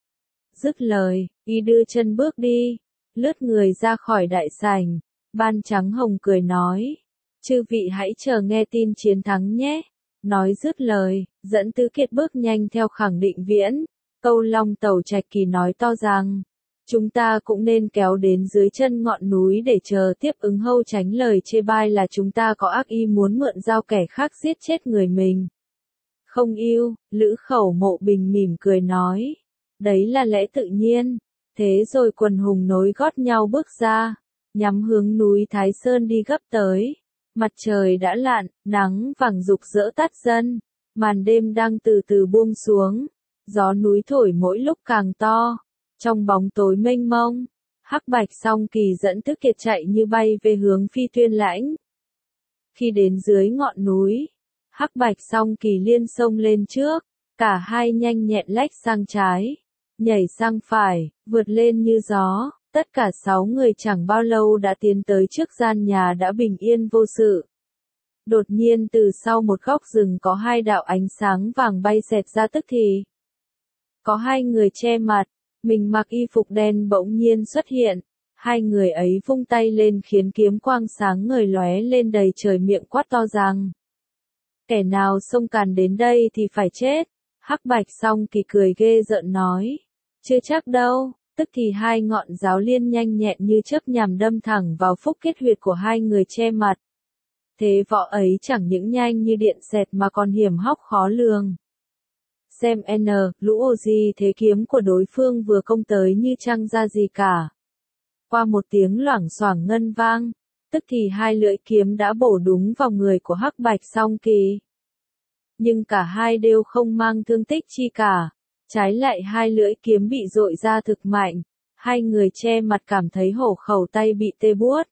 Dứt lời, y đưa chân bước đi, lướt người ra khỏi đại sảnh. Ban Trắng Hồng cười nói. Chư vị hãy chờ nghe tin chiến thắng nhé. Nói dứt lời, dẫn Tứ Kiệt bước nhanh theo Khẳng Định Viễn. Câu Long Tẩu Trạch Kỳ nói to rằng, chúng ta cũng nên kéo đến dưới chân ngọn núi để chờ tiếp ứng hâu tránh lời chê bai là chúng ta có ác ý muốn mượn dao kẻ khác giết chết người mình. Không yêu, Lữ Khẩu Mộ Bình mỉm cười nói, đấy là lẽ tự nhiên. Thế rồi quần hùng nối gót nhau bước ra, nhắm hướng núi Thái Sơn đi gấp tới. Mặt trời đã lặn, nắng vàng rực rỡ tắt dần, màn đêm đang từ từ buông xuống. Gió núi thổi mỗi lúc càng to, trong bóng tối mênh mông, Hắc Bạch Song Kỳ dẫn Tứ Kiệt chạy như bay về hướng Phi Tuyên Lãnh. Khi đến dưới ngọn núi, Hắc Bạch Song Kỳ liên xông lên trước, cả hai nhanh nhẹn lách sang trái, nhảy sang phải, vượt lên như gió, tất cả sáu người chẳng bao lâu đã tiến tới trước gian nhà đã bình yên vô sự. Đột nhiên từ sau một góc rừng có hai đạo ánh sáng vàng bay xẹt ra tức thì. Có hai người che mặt, mình mặc y phục đen bỗng nhiên xuất hiện, hai người ấy vung tay lên khiến kiếm quang sáng ngời lóe lên đầy trời miệng quát to rằng. Kẻ nào xông càn đến đây thì phải chết. Hắc Bạch Song Kỳ cười ghê rợn nói. Chưa chắc đâu, tức thì hai ngọn giáo liên nhanh nhẹn như chớp nhằm đâm thẳng vào phúc kết huyệt của hai người che mặt. Thế võ ấy chẳng những nhanh như điện xẹt mà còn hiểm hóc khó lường. Xem N, lũ ô gì thế kiếm của đối phương vừa công tới như chẳng ra gì cả. Qua một tiếng loảng xoảng ngân vang, tức thì hai lưỡi kiếm đã bổ đúng vào người của Hắc Bạch Song Kỳ. Nhưng cả hai đều không mang thương tích chi cả, trái lại hai lưỡi kiếm bị dội ra thực mạnh, hai người che mặt cảm thấy hổ khẩu tay bị tê buốt.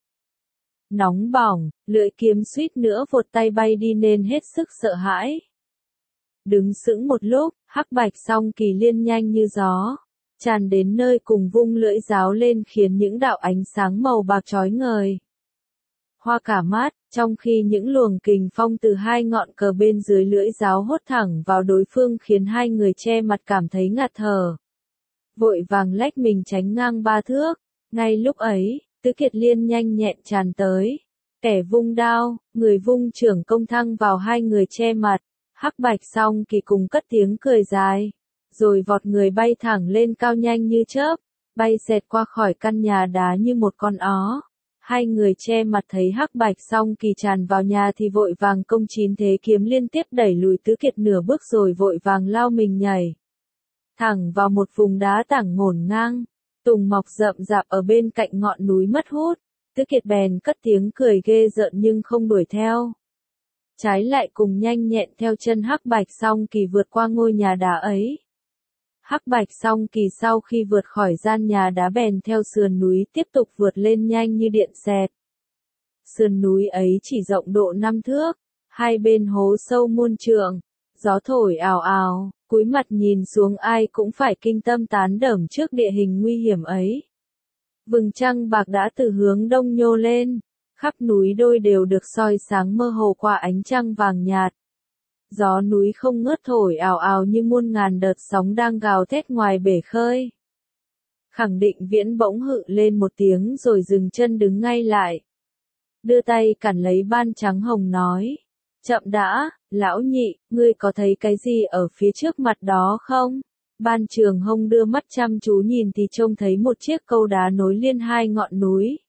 Nóng bỏng, lưỡi kiếm suýt nữa vụt tay bay đi nên hết sức sợ hãi. Đứng sững một lúc, Hắc Bạch Song Kỳ liên nhanh như gió, tràn đến nơi cùng vung lưỡi giáo lên khiến những đạo ánh sáng màu bạc chói ngời. hoa cả mắt, trong khi những luồng kình phong từ hai ngọn cờ bên dưới lưỡi giáo hốt thẳng vào đối phương khiến hai người che mặt cảm thấy ngạt thở. Vội vàng lách mình tránh ngang ba thước, ngay lúc ấy, Tứ Kiệt Liên nhanh nhẹn tràn tới. Kẻ vung đao, người vung trưởng công thăng vào hai người che mặt, Hắc Bạch Song Kỳ cùng cất tiếng cười dài, rồi vọt người bay thẳng lên cao nhanh như chớp, bay xẹt qua khỏi căn nhà đá như một con ó. Hai người che mặt thấy Hắc Bạch Song Kỳ tràn vào nhà thì vội vàng công chín thế kiếm liên tiếp đẩy lùi Tứ Kiệt nửa bước rồi vội vàng lao mình nhảy thẳng vào một vùng đá tảng ngổn ngang, tùng mọc rậm rạp ở bên cạnh ngọn núi mất hút. Tứ Kiệt bèn cất tiếng cười ghê rợn nhưng không đuổi theo. Trái lại cùng nhanh nhẹn theo chân Hắc Bạch Song Kỳ vượt qua ngôi nhà đá ấy. Hắc Bạch Song Kỳ sau khi vượt khỏi gian nhà đá bèn theo sườn núi tiếp tục vượt lên nhanh như điện xẹt. Sườn núi ấy chỉ rộng độ năm thước, hai bên hố sâu muôn trượng, gió thổi ào ào, cúi mặt nhìn xuống ai cũng phải kinh tâm tán đởm trước địa hình nguy hiểm ấy. Vầng trăng bạc đã từ hướng đông nhô lên, khắp núi đôi đều được soi sáng mơ hồ qua ánh trăng vàng nhạt. Gió núi không ngớt thổi ào ào như muôn ngàn đợt sóng đang gào thét ngoài bể khơi. Khẳng Định Viễn bỗng hự lên một tiếng rồi dừng chân đứng ngay lại. Đưa tay cản lấy Ban Trắng Hồng nói. Chậm đã, lão nhị, ngươi có thấy cái gì ở phía trước mặt đó không? Ban Trường Hồng đưa mắt chăm chú nhìn thì trông thấy một chiếc cầu đá nối liên hai ngọn núi.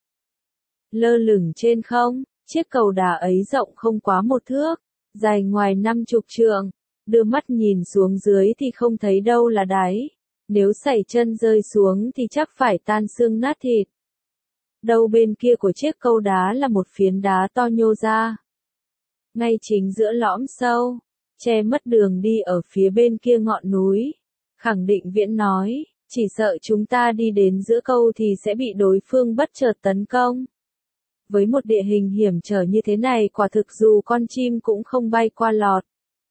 Lơ lửng trên không, chiếc cầu đá ấy rộng không quá một thước, dài ngoài năm chục trượng, đưa mắt nhìn xuống dưới thì không thấy đâu là đáy, nếu sẩy chân rơi xuống thì chắc phải tan xương nát thịt. Đầu bên kia của chiếc cầu đá là một phiến đá to nhô ra. Ngay chính giữa lõm sâu, che mất đường đi ở phía bên kia ngọn núi. Khẳng Định Viễn nói, chỉ sợ chúng ta đi đến giữa câu thì sẽ bị đối phương bất chợt tấn công. Với một địa hình hiểm trở như thế này quả thực dù con chim cũng không bay qua lọt.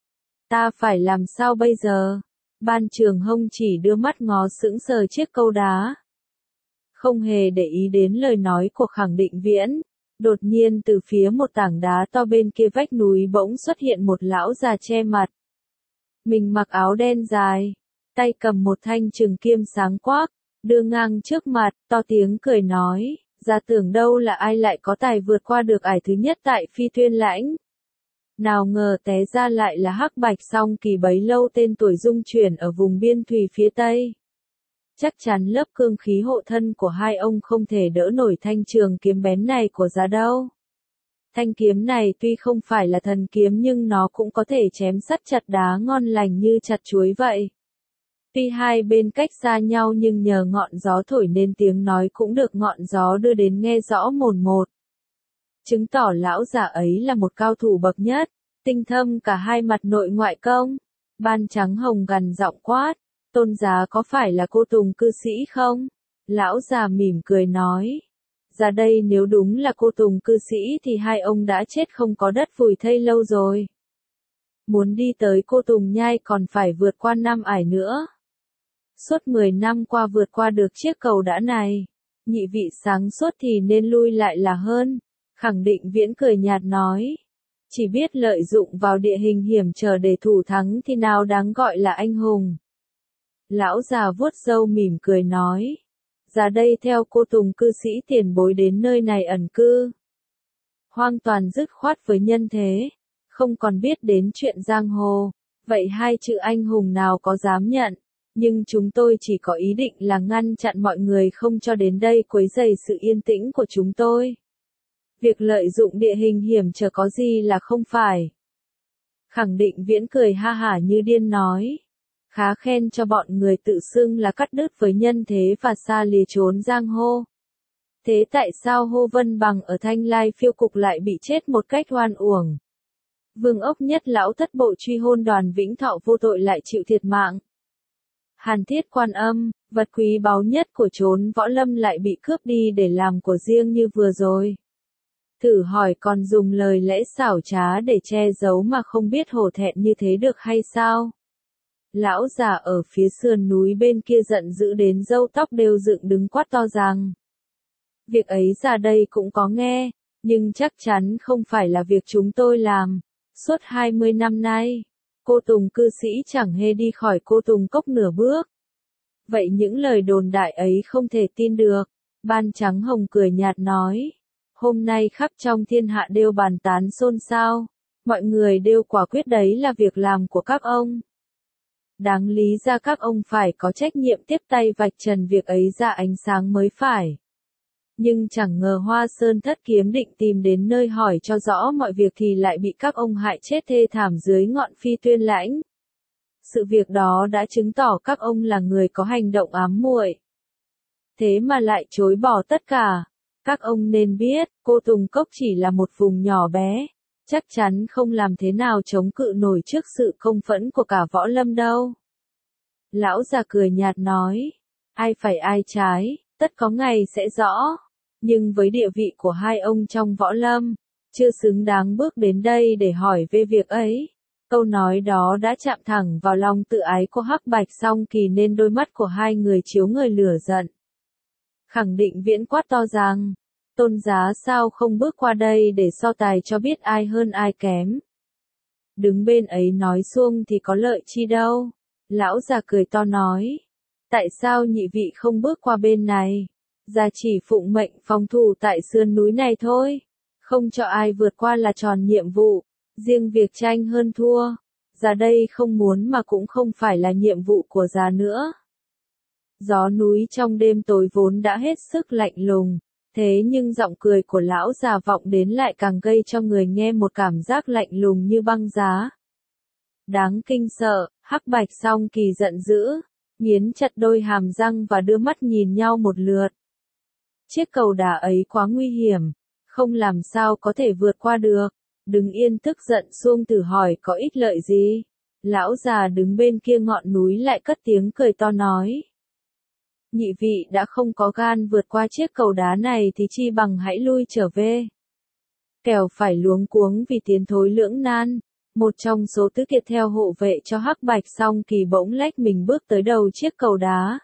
Ta phải làm sao bây giờ? Ban Trường Hồng chỉ đưa mắt ngó sững sờ chiếc câu đá. Không hề để ý đến lời nói của Khẳng Định Viễn. Đột nhiên từ phía một tảng đá to bên kia vách núi bỗng xuất hiện một lão già che mặt. Mình mặc áo đen dài, tay cầm một thanh trường kiếm sáng quắc, đưa ngang trước mặt, to tiếng cười nói, ra tưởng đâu là ai lại có tài vượt qua được ải thứ nhất tại Phi Tuyên Lãnh. Nào ngờ té ra lại là Hắc Bạch Song Kỳ bấy lâu tên tuổi dung chuyển ở vùng biên thùy phía Tây. Chắc chắn lớp cương khí hộ thân của hai ông không thể đỡ nổi thanh trường kiếm bén này của giá đâu. Thanh kiếm này tuy không phải là thần kiếm nhưng nó cũng có thể chém sắt chặt đá ngon lành như chặt chuối vậy. Tuy hai bên cách xa nhau nhưng nhờ ngọn gió thổi nên tiếng nói cũng được ngọn gió đưa đến nghe rõ mồn một. Chứng tỏ lão già ấy là một cao thủ bậc nhất, tinh thâm cả hai mặt nội ngoại công. Ban Trắng Hồng gằn giọng quát, Tôn giá có phải là cô Tùng cư sĩ không? Lão già mỉm cười nói, ra đây nếu đúng là cô Tùng cư sĩ thì hai ông đã chết không có đất vùi thây lâu rồi. Muốn đi tới cô Tùng Nhai còn phải vượt qua năm ải nữa. Suốt mười năm qua vượt qua được chiếc cầu đá này, nhị vị sáng suốt thì nên lui lại là hơn. Khẳng Định Viễn cười nhạt nói, chỉ biết lợi dụng vào địa hình hiểm trở để thủ thắng thì nào đáng gọi là anh hùng. Lão già vuốt râu mỉm cười nói, ra đây theo cô Tùng cư sĩ tiền bối đến nơi này ẩn cư. Hoang toàn dứt khoát với nhân thế, không còn biết đến chuyện giang hồ, vậy hai chữ anh hùng nào có dám nhận, nhưng chúng tôi chỉ có ý định là ngăn chặn mọi người không cho đến đây quấy rầy sự yên tĩnh của chúng tôi. Việc lợi dụng địa hình hiểm trở có gì là không phải. Khẳng Định Viễn cười ha hả như điên nói, khá khen cho bọn người tự xưng là cắt đứt với nhân thế và xa lìa trốn giang hồ. Thế tại sao Hô Vân Bằng ở Thanh Lai phiêu cục lại bị chết một cách oan uổng? Vương Ốc Nhất lão thất bộ truy hôn Đoàn Vĩnh Thọ vô tội lại chịu thiệt mạng. Hàn Thiết Quan Âm, vật quý báu nhất của trốn võ lâm lại bị cướp đi để làm của riêng như vừa rồi. Thử hỏi còn dùng lời lẽ xảo trá để che giấu mà không biết hổ thẹn như thế được hay sao? Lão già ở phía sườn núi bên kia giận dữ đến râu tóc đều dựng đứng quát to rằng. Việc ấy ra đây cũng có nghe, Nhưng chắc chắn không phải là việc chúng tôi làm. Suốt hai mươi năm nay, cô Tùng cư sĩ chẳng hề đi khỏi cô Tùng Cốc nửa bước. Vậy những lời đồn đại ấy không thể tin được. Ban Trắng Hồng cười nhạt nói. Hôm nay khắp trong thiên hạ đều bàn tán xôn xao. Mọi người đều quả quyết đấy là việc làm của các ông. Đáng lý ra các ông phải có trách nhiệm tiếp tay vạch trần việc ấy ra ánh sáng mới phải. Nhưng chẳng ngờ Hoa Sơn Thất Kiếm định tìm đến nơi hỏi cho rõ mọi việc thì lại bị các ông hại chết thê thảm dưới ngọn Phi Tuyên Lãnh. Sự việc đó đã chứng tỏ các ông là người có hành động ám muội. Thế mà lại chối bỏ tất cả. Các ông nên biết, cô Tùng Cốc chỉ là một vùng nhỏ bé. Chắc chắn không làm thế nào chống cự nổi trước sự công phẫn của cả võ lâm đâu. Lão già cười nhạt nói. Ai phải ai trái, tất có ngày sẽ rõ. Nhưng với địa vị của hai ông trong võ lâm, chưa xứng đáng bước đến đây để hỏi về việc ấy. Câu nói đó đã chạm thẳng vào lòng tự ái của Hắc Bạch Song Kỳ nên đôi mắt của hai người chiếu ngời lửa giận. Khẳng định Viễn quát to rằng, Tôn Giá sao không bước qua đây để so tài cho biết ai hơn ai kém. Đứng bên ấy nói xuông thì có lợi chi đâu. Lão già cười to nói. Tại sao nhị vị không bước qua bên này? Già chỉ phụng mệnh phòng thủ tại sườn núi này thôi. Không cho ai vượt qua là tròn nhiệm vụ. Riêng việc tranh hơn thua, già đây không muốn mà cũng không phải là nhiệm vụ của già nữa. Gió núi trong đêm tối vốn đã hết sức lạnh lùng, thế nhưng giọng cười của lão già vọng đến lại càng gây cho người nghe một cảm giác lạnh lùng như băng giá. Đáng kinh sợ, Hắc Bạch Song Kỳ giận dữ, nghiến chặt đôi hàm răng và đưa mắt nhìn nhau một lượt. Chiếc cầu đá ấy quá nguy hiểm, không làm sao có thể vượt qua được. Đừng yên tức giận xuông thử hỏi có ích lợi gì. Lão già đứng bên kia ngọn núi lại cất tiếng cười to nói. Nhị vị đã không có gan vượt qua chiếc cầu đá này thì chi bằng hãy lui trở về. Kẻo phải luống cuống vì tiến thối lưỡng nan. Một trong số tứ kiệt theo hộ vệ cho Hắc Bạch Song Kỳ bỗng lách mình bước tới đầu chiếc cầu đá.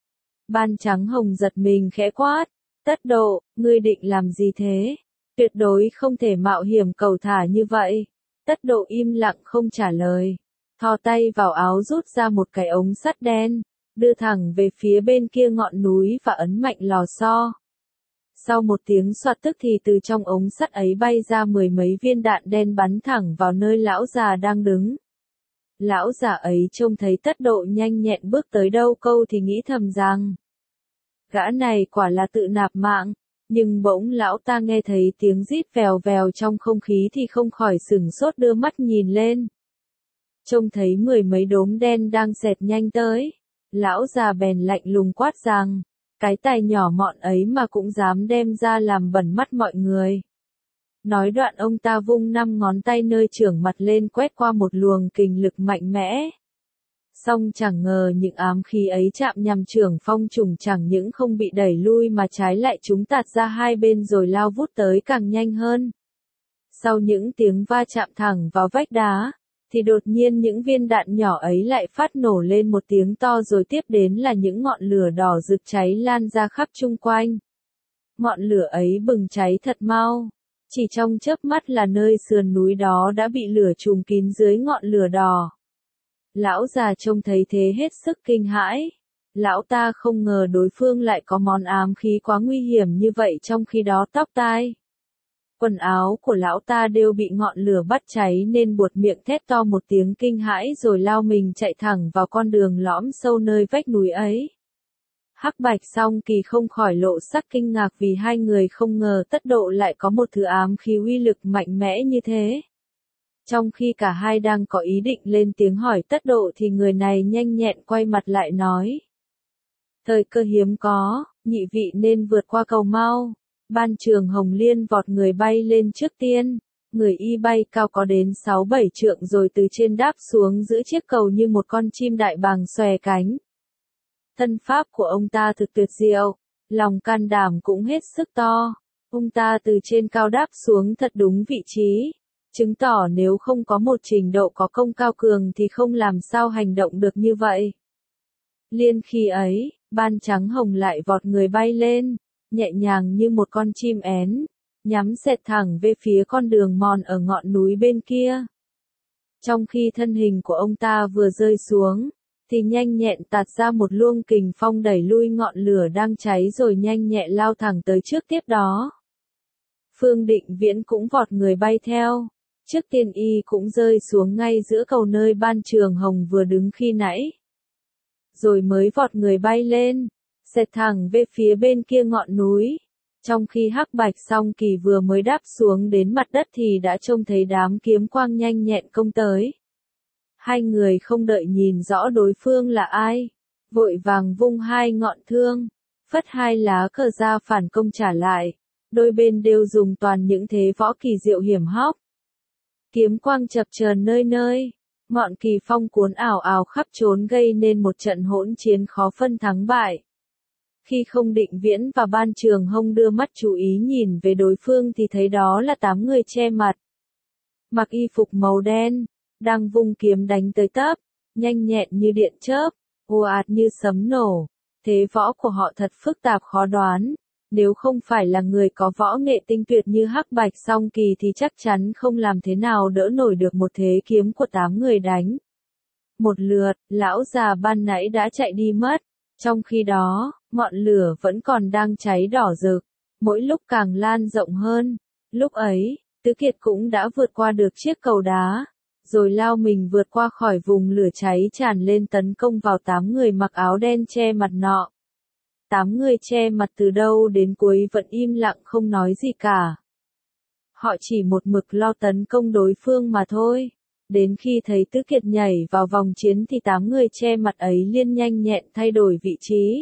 Ban Trắng Hồng giật mình khẽ quát. Tất Độ, ngươi định làm gì thế? Tuyệt đối không thể mạo hiểm cầu thả như vậy. Tất Độ im lặng không trả lời. Thò tay vào áo rút ra một cái ống sắt đen, đưa thẳng về phía bên kia ngọn núi và ấn mạnh lò xo. Sau một tiếng xoạt tức thì từ trong ống sắt ấy bay ra mười mấy viên đạn đen bắn thẳng vào nơi lão già đang đứng. Lão già ấy trông thấy Tất Độ nhanh nhẹn bước tới đâu câu thì nghĩ thầm rằng, gã này quả là tự nạp mạng. Nhưng bỗng lão ta nghe thấy tiếng rít vèo vèo trong không khí thì không khỏi sửng sốt đưa mắt nhìn lên. Trông thấy mười mấy đốm đen đang xẹt nhanh tới. Lão già bèn lạnh lùng quát rằng, cái tài nhỏ mọn ấy mà cũng dám đem ra làm bẩn mắt mọi người. Nói đoạn ông ta vung năm ngón tay nơi chưởng mặt lên quét qua một luồng kình lực mạnh mẽ. Song chẳng ngờ những ám khí ấy chạm nhằm Trưởng Phong trùng chẳng những không bị đẩy lui mà trái lại chúng tạt ra hai bên rồi lao vút tới càng nhanh hơn. Sau những tiếng va chạm thẳng vào vách đá, thì đột nhiên những viên đạn nhỏ ấy lại phát nổ lên một tiếng to rồi tiếp đến là những ngọn lửa đỏ rực cháy lan ra khắp chung quanh. Ngọn lửa ấy bừng cháy thật mau, chỉ trong chớp mắt là nơi sườn núi đó đã bị lửa trùm kín dưới ngọn lửa đỏ. Lão già trông thấy thế hết sức kinh hãi. Lão ta không ngờ đối phương lại có món ám khí quá nguy hiểm như vậy trong khi đó tóc tai. Quần áo của lão ta đều bị ngọn lửa bắt cháy nên buột miệng thét to một tiếng kinh hãi rồi lao mình chạy thẳng vào con đường lõm sâu nơi vách núi ấy. Hắc Bạch Song Kỳ không khỏi lộ sắc kinh ngạc vì hai người không ngờ Tất Độ lại có một thứ ám khí uy lực mạnh mẽ như thế. Trong khi cả hai đang có ý định lên tiếng hỏi Tất Độ thì người này nhanh nhẹn quay mặt lại nói. Thời cơ hiếm có, nhị vị nên vượt qua cầu mau. Ban Trường Hồng Liên vọt người bay lên trước tiên. Người y bay cao có đến sáu bảy trượng rồi từ trên đáp xuống giữa chiếc cầu như một con chim đại bàng xòe cánh. Thân pháp của ông ta thực tuyệt diệu, lòng can đảm cũng hết sức to. Ông ta từ trên cao đáp xuống thật đúng vị trí. Chứng tỏ nếu không có một trình độ có công cao cường thì không làm sao hành động được như vậy. Liên khi ấy, Ban Trắng Hồng lại vọt người bay lên, nhẹ nhàng như một con chim én, nhắm xẹt thẳng về phía con đường mòn ở ngọn núi bên kia. Trong khi thân hình của ông ta vừa rơi xuống, thì nhanh nhẹn tạt ra một luồng kình phong đẩy lui ngọn lửa đang cháy rồi nhanh nhẹ lao thẳng tới trước tiếp đó. Phương Định Viễn cũng vọt người bay theo. Trước tiên y cũng rơi xuống ngay giữa cầu nơi Ban Trường Hồng vừa đứng khi nãy. Rồi mới vọt người bay lên, xẹt thẳng về phía bên kia ngọn núi. Trong khi Hắc Bạch Song Kỳ vừa mới đáp xuống đến mặt đất thì đã trông thấy đám kiếm quang nhanh nhẹn công tới. Hai người không đợi nhìn rõ đối phương là ai, vội vàng vung hai ngọn thương, phất hai lá cờ ra phản công trả lại. Đôi bên đều dùng toàn những thế võ kỳ diệu hiểm hóc. Kiếm quang chập chờn nơi nơi, ngọn kỳ phong cuốn ảo ảo khắp trốn gây nên một trận hỗn chiến khó phân thắng bại. Khi Không Định Viễn và Ban Trường Hồng đưa mắt chú ý nhìn về đối phương thì thấy đó là tám người che mặt. Mặc y phục màu đen, đang vung kiếm đánh tới tấp, nhanh nhẹn như điện chớp, ồ ạt như sấm nổ. Thế võ của họ thật phức tạp khó đoán. Nếu không phải là người có võ nghệ tinh tuyệt như Hắc Bạch Song Kỳ thì chắc chắn không làm thế nào đỡ nổi được một thế kiếm của tám người đánh. Một lượt, lão già ban nãy đã chạy đi mất. Trong khi đó, ngọn lửa vẫn còn đang cháy đỏ rực, mỗi lúc càng lan rộng hơn. Lúc ấy, Tứ Kiệt cũng đã vượt qua được chiếc cầu đá, rồi lao mình vượt qua khỏi vùng lửa cháy tràn lên tấn công vào tám người mặc áo đen che mặt nọ. Tám người che mặt từ đầu đến cuối vẫn im lặng không nói gì cả. Họ chỉ một mực lo tấn công đối phương mà thôi. Đến khi thấy Tứ Kiệt nhảy vào vòng chiến thì tám người che mặt ấy liên nhanh nhẹn thay đổi vị trí.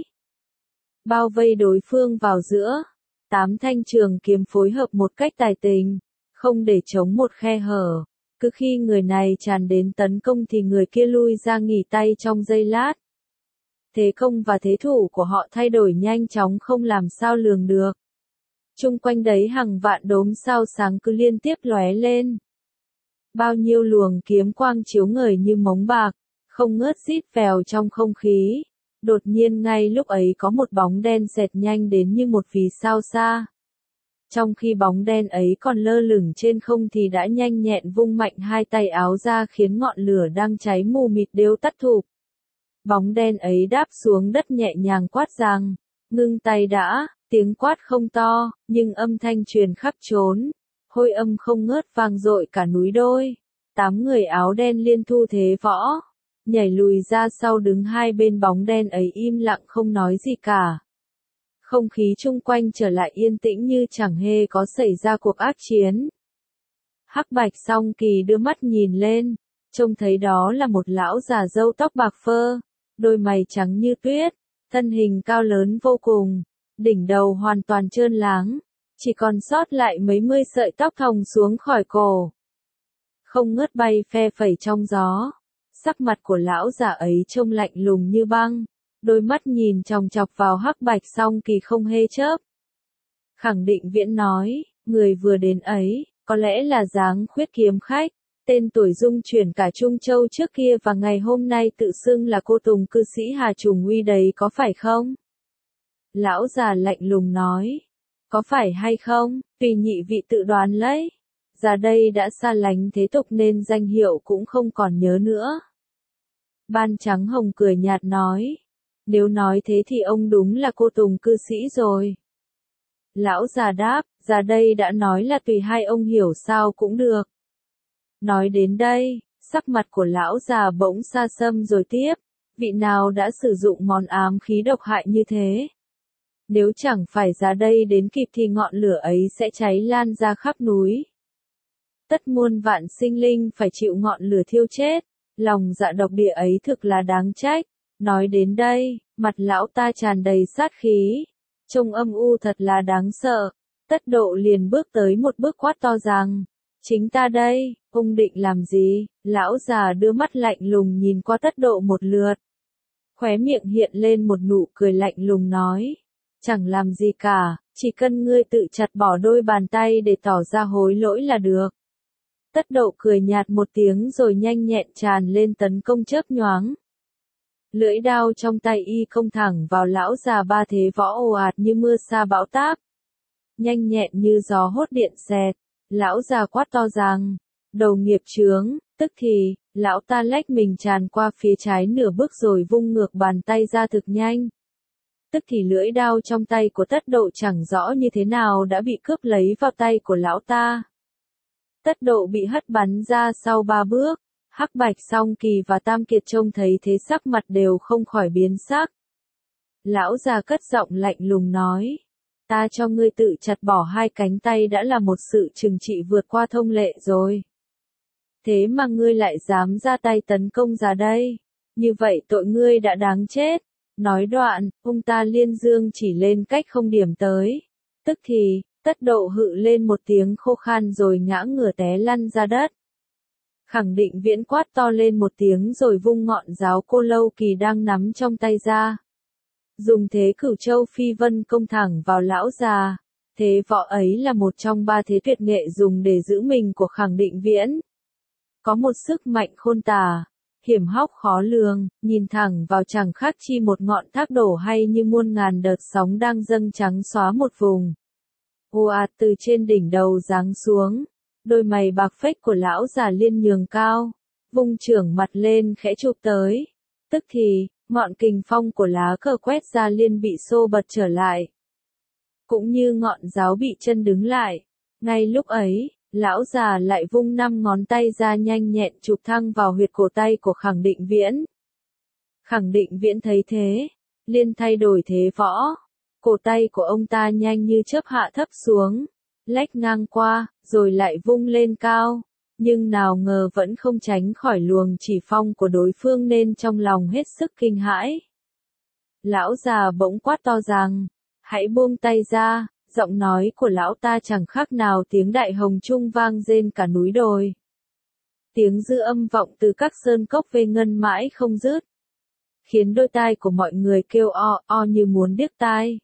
Bao vây đối phương vào giữa. Tám thanh trường kiếm phối hợp một cách tài tình, không để chống một khe hở. Cứ khi người này tràn đến tấn công thì người kia lui ra nghỉ tay trong giây lát. Thế công và thế thủ của họ thay đổi nhanh chóng không làm sao lường được. Chung quanh đấy hàng vạn đốm sao sáng cứ liên tiếp lóe lên. Bao nhiêu luồng kiếm quang chiếu ngời như mống bạc, không ngớt rít vèo trong không khí. Đột nhiên ngay lúc ấy có một bóng đen xẹt nhanh đến như một vì sao xa. Trong khi bóng đen ấy còn lơ lửng trên không thì đã nhanh nhẹn vung mạnh hai tay áo ra khiến ngọn lửa đang cháy mù mịt đều tắt thụp. Bóng đen ấy đáp xuống đất nhẹ nhàng quát rằng, ngưng tay đã, tiếng quát không to, nhưng âm thanh truyền khắp trốn, hôi âm không ngớt vang dội cả núi đôi. Tám người áo đen liên thu thế võ, nhảy lùi ra sau đứng hai bên bóng đen ấy im lặng không nói gì cả. Không khí chung quanh trở lại yên tĩnh như chẳng hề có xảy ra cuộc ác chiến. Hắc Bạch Song Kỳ đưa mắt nhìn lên, trông thấy đó là một lão già râu tóc bạc phơ, đôi mày trắng như tuyết, thân hình cao lớn vô cùng, đỉnh đầu hoàn toàn trơn láng, chỉ còn sót lại mấy mươi sợi tóc thòng xuống khỏi cổ. Không ngớt bay phe phẩy trong gió, sắc mặt của lão già ấy trông lạnh lùng như băng, đôi mắt nhìn chòng chọc vào Hắc Bạch Song Kỳ không hề chớp. Khẳng Định Viễn nói, người vừa đến ấy, có lẽ là Giáng Khuyết kiếm khách, tên tuổi dung chuyển cả Trung Châu trước kia và ngày hôm nay tự xưng là cô tùng cư sĩ Hà Trùng Uy đấy có phải không? Lão già lạnh lùng nói, có phải hay không, tùy nhị vị tự đoán lấy. Già đây đã xa lánh thế tục nên danh hiệu cũng không còn nhớ nữa. Ban Trắng Hồng cười nhạt nói, nếu nói thế thì ông đúng là cô tùng cư sĩ rồi. Lão già đáp, già đây đã nói là tùy hai ông hiểu sao cũng được. Nói đến đây, sắc mặt của lão già bỗng xa xăm rồi tiếp, vị nào đã sử dụng món ám khí độc hại như thế? Nếu chẳng phải già đây đến kịp thì ngọn lửa ấy sẽ cháy lan ra khắp núi. Tất muôn vạn sinh linh phải chịu ngọn lửa thiêu chết, lòng dạ độc địa ấy thực là đáng trách. Nói đến đây, mặt lão ta tràn đầy sát khí, trông âm u thật là đáng sợ. Tất Độ liền bước tới một bước quát to rằng, chính ta đây, ông định làm gì? Lão già đưa mắt lạnh lùng nhìn qua Tất Độ một lượt. Khóe miệng hiện lên một nụ cười lạnh lùng nói, chẳng làm gì cả, chỉ cần ngươi tự chặt bỏ đôi bàn tay để tỏ ra hối lỗi là được. Tất Độ cười nhạt một tiếng rồi nhanh nhẹn tràn lên tấn công chớp nhoáng. Lưỡi đao trong tay y công thẳng vào lão già ba thế võ ồ ạt như mưa sa bão táp. nhanh nhẹn như gió hốt điện xẹt. Lão già quát to rằng, đầu nghiệp chướng, tức thì, lão ta lách mình tràn qua phía trái nửa bước rồi vung ngược bàn tay ra thực nhanh. Tức thì lưỡi đao trong tay của Tất Độ chẳng rõ như thế nào đã bị cướp lấy vào tay của lão ta. Tất Độ bị hất bắn ra sau ba bước, Hắc Bạch Song Kỳ và Tam Kiệt trông thấy thế sắc mặt đều không khỏi biến sắc. Lão già cất giọng lạnh lùng nói, ta cho ngươi tự chặt bỏ hai cánh tay đã là một sự trừng trị vượt qua thông lệ rồi. Thế mà ngươi lại dám ra tay tấn công ra đây, như vậy tội ngươi đã đáng chết. Nói đoạn, ông ta liên dương chỉ lên cách không điểm tới. Tức thì, Tất Độ hự lên một tiếng khô khan rồi ngã ngửa té lăn ra đất. Khẳng Định Viễn quát to lên một tiếng rồi vung ngọn giáo cô lâu kỳ đang nắm trong tay ra. Dùng thế Cửu Châu Phi Vân công thẳng vào lão già. Thế võ ấy là một trong ba thế tuyệt nghệ dùng để giữ mình của Khẳng Định Viễn. Có một sức mạnh khôn tả, hiểm hóc khó lường, nhìn thẳng vào chẳng khác chi một ngọn thác đổ hay như muôn ngàn đợt sóng đang dâng trắng xóa một vùng. Ồ ạt từ trên đỉnh đầu giáng xuống, đôi mày bạc phách của lão già liên nhường cao, vung chưởng mặt lên khẽ chụp tới. Tức thì, ngọn kình phong của lá cờ quét ra liên bị xô bật trở lại. Cũng như ngọn giáo bị chân đứng lại. Ngay lúc ấy, lão già lại vung năm ngón tay ra nhanh nhẹn chụp thăng vào huyệt cổ tay của Khẳng Định Viễn. Khẳng Định Viễn thấy thế, liên thay đổi thế võ. Cổ tay của ông ta nhanh như chớp hạ thấp xuống, lách ngang qua, rồi lại vung lên cao. Nhưng nào ngờ vẫn không tránh khỏi luồng chỉ phong của đối phương nên trong lòng hết sức kinh hãi. Lão già bỗng quát to rằng, hãy buông tay ra. Giọng nói của lão ta chẳng khác nào tiếng đại hồng trung vang rên cả núi đồi. Tiếng dư âm vọng từ các sơn cốc về ngân mãi không dứt, khiến đôi tai của mọi người kêu o o như muốn điếc tai.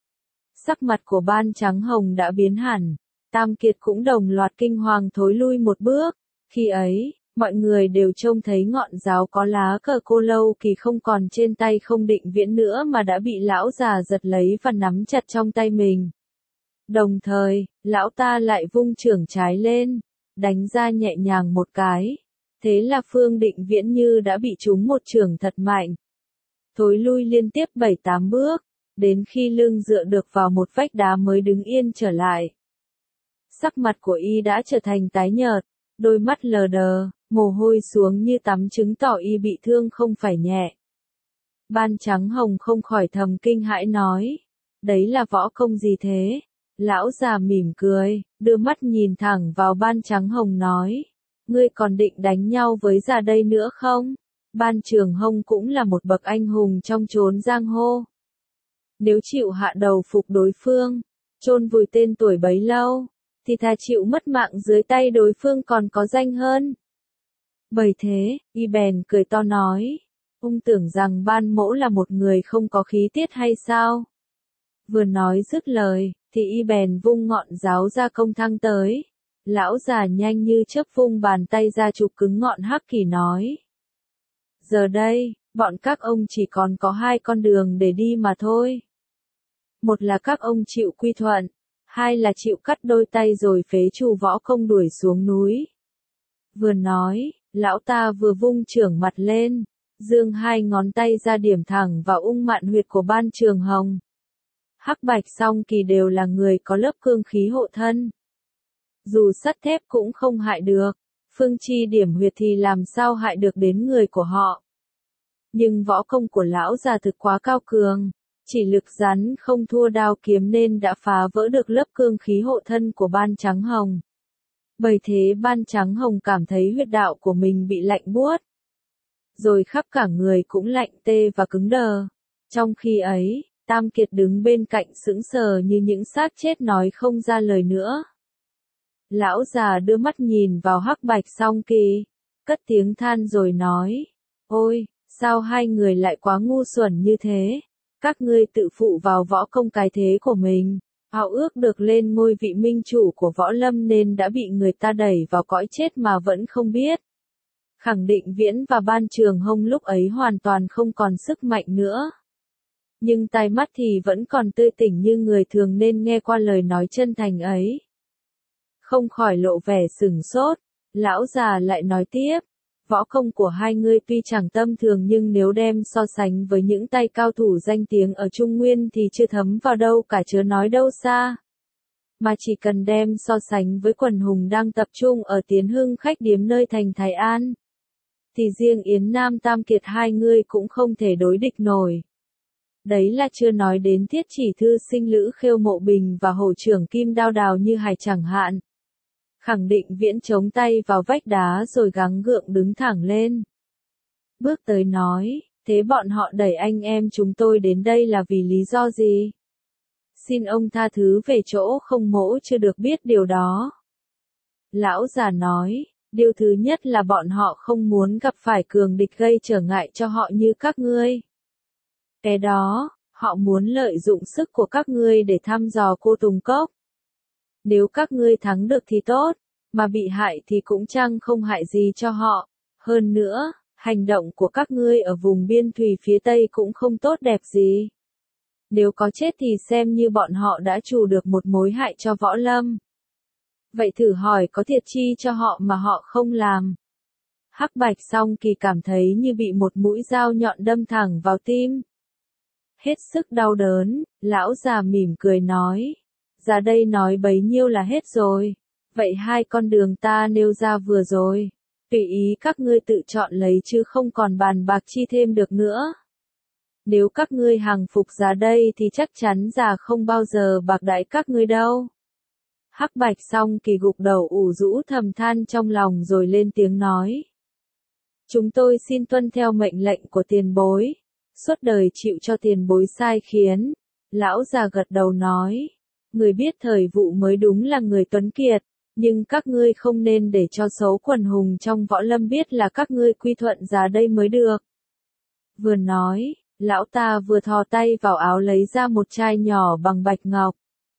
Sắc mặt của Ban Trắng Hồng đã biến hẳn, Tam Kiệt cũng đồng loạt kinh hoàng thối lui một bước. Khi ấy, mọi người đều trông thấy ngọn giáo có lá cờ cô lâu kỳ không còn trên tay Không Định Viễn nữa mà đã bị lão già giật lấy và nắm chặt trong tay mình. Đồng thời, lão ta lại vung chưởng trái lên, đánh ra nhẹ nhàng một cái. Thế là Phương Định Viễn như đã bị trúng một chưởng thật mạnh. Thối lui liên tiếp bảy tám bước, đến khi lưng dựa được vào một vách đá mới đứng yên trở lại. Sắc mặt của y đã trở thành tái nhợt, đôi mắt lờ đờ, mồ hôi xuống như tắm chứng tỏ y bị thương không phải nhẹ. Ban Trắng Hồng không khỏi thầm kinh hãi nói, đấy là võ công gì thế? Lão già mỉm cười, đưa mắt nhìn thẳng vào Ban Trắng Hồng nói, ngươi còn định đánh nhau với già đây nữa không? Ban Trường Hồng cũng là một bậc anh hùng trong chốn giang hồ. Nếu chịu hạ đầu phục đối phương, chôn vùi tên tuổi bấy lâu, thì thà chịu mất mạng dưới tay đối phương còn có danh hơn. Bởi thế, y bèn cười to nói, ông tưởng rằng Ban Mỗ là một người không có khí tiết hay sao? Vừa nói dứt lời, thì y bèn vung ngọn giáo ra công thăng tới. Lão già nhanh như chớp vung bàn tay ra chụp cứng ngọn hắc kỳ nói. Giờ đây, bọn các ông chỉ còn có hai con đường để đi mà thôi. Một là các ông chịu quy thuận, hai là chịu cắt đôi tay rồi phế trù võ công đuổi xuống núi. Vừa nói, lão ta vừa vung chưởng mặt lên, giương hai ngón tay ra điểm thẳng vào ung mạn huyệt của Ban Trường Hồng. Hắc Bạch Song Kỳ đều là người có lớp cương khí hộ thân. Dù sắt thép cũng không hại được, phương chi điểm huyệt thì làm sao hại được đến người của họ. Nhưng võ công của lão già thực quá cao cường, chỉ lực rắn không thua đao kiếm nên đã phá vỡ được lớp cương khí hộ thân của Ban Trắng Hồng. Bởi thế Ban Trắng Hồng cảm thấy huyệt đạo của mình bị lạnh buốt. Rồi khắp cả người cũng lạnh tê và cứng đờ. Trong khi ấy, Tam Kiệt đứng bên cạnh sững sờ như những xác chết nói không ra lời nữa. Lão già đưa mắt nhìn vào Hắc Bạch Song Kỳ, cất tiếng than rồi nói, ôi, sao hai người lại quá ngu xuẩn như thế? Các ngươi tự phụ vào võ công cái thế của mình, ao ước được lên ngôi vị minh chủ của võ lâm nên đã bị người ta đẩy vào cõi chết mà vẫn không biết. Khẳng Định Viễn và Ban Trường Hồng lúc ấy hoàn toàn không còn sức mạnh nữa. nhưng tai mắt thì vẫn còn tươi tỉnh như người thường nên nghe qua lời nói chân thành ấy. Không khỏi lộ vẻ sửng sốt, lão già lại nói tiếp, võ công của hai ngươi tuy chẳng tầm thường nhưng nếu đem so sánh với những tay cao thủ danh tiếng ở Trung Nguyên thì chưa thấm vào đâu cả chớ nói đâu xa. Mà chỉ cần đem so sánh với quần hùng đang tập trung ở Tiến Hưng khách điếm nơi thành Thái An, thì riêng Yến Nam Tam Kiệt hai ngươi cũng không thể đối địch nổi. Đấy là chưa nói đến Thiết Chỉ thư sinh Lữ Khêu Mộ Bình và hổ trưởng Kim Đao Đào Như Hải chẳng hạn. Khẳng định viễn chống tay vào vách đá rồi gắng gượng đứng thẳng lên. Bước tới nói, thế bọn họ đẩy anh em chúng tôi đến đây là vì lý do gì? Xin ông tha thứ về chỗ không mỗ chưa được biết điều đó. Lão già nói, điều thứ nhất là bọn họ không muốn gặp phải cường địch gây trở ngại cho họ như các ngươi. Cái đó, họ muốn lợi dụng sức của các ngươi để thăm dò Cô Tùng Cốc. Nếu các ngươi thắng được thì tốt, mà bị hại thì cũng chẳng không hại gì cho họ. Hơn nữa, hành động của các ngươi ở vùng biên thùy phía Tây cũng không tốt đẹp gì. Nếu có chết thì xem như bọn họ đã trù được một mối hại cho Võ Lâm. Vậy thử hỏi có thiệt chi cho họ mà họ không làm. Hắc Bạch Song Kỳ cảm thấy như bị một mũi dao nhọn đâm thẳng vào tim. Hết sức đau đớn, lão già mỉm cười nói. Ra đây nói bấy nhiêu là hết rồi. Vậy hai con đường ta nêu ra vừa rồi, tùy ý các ngươi tự chọn lấy chứ không còn bàn bạc chi thêm được nữa. Nếu các ngươi hàng phục ra đây thì chắc chắn già không bao giờ bạc đãi các ngươi đâu. Hắc Bạch Song Kỳ gục đầu ủ rũ thầm than trong lòng rồi lên tiếng nói. Chúng tôi xin tuân theo mệnh lệnh của tiền bối, suốt đời chịu cho tiền bối sai khiến. Lão già gật đầu nói, người biết thời vụ mới đúng là người tuấn kiệt, nhưng các ngươi không nên để cho xấu quần hùng trong Võ Lâm biết là các ngươi quy thuận ra đây mới được. Vừa nói, lão ta vừa thò tay vào áo lấy ra một chai nhỏ bằng bạch ngọc.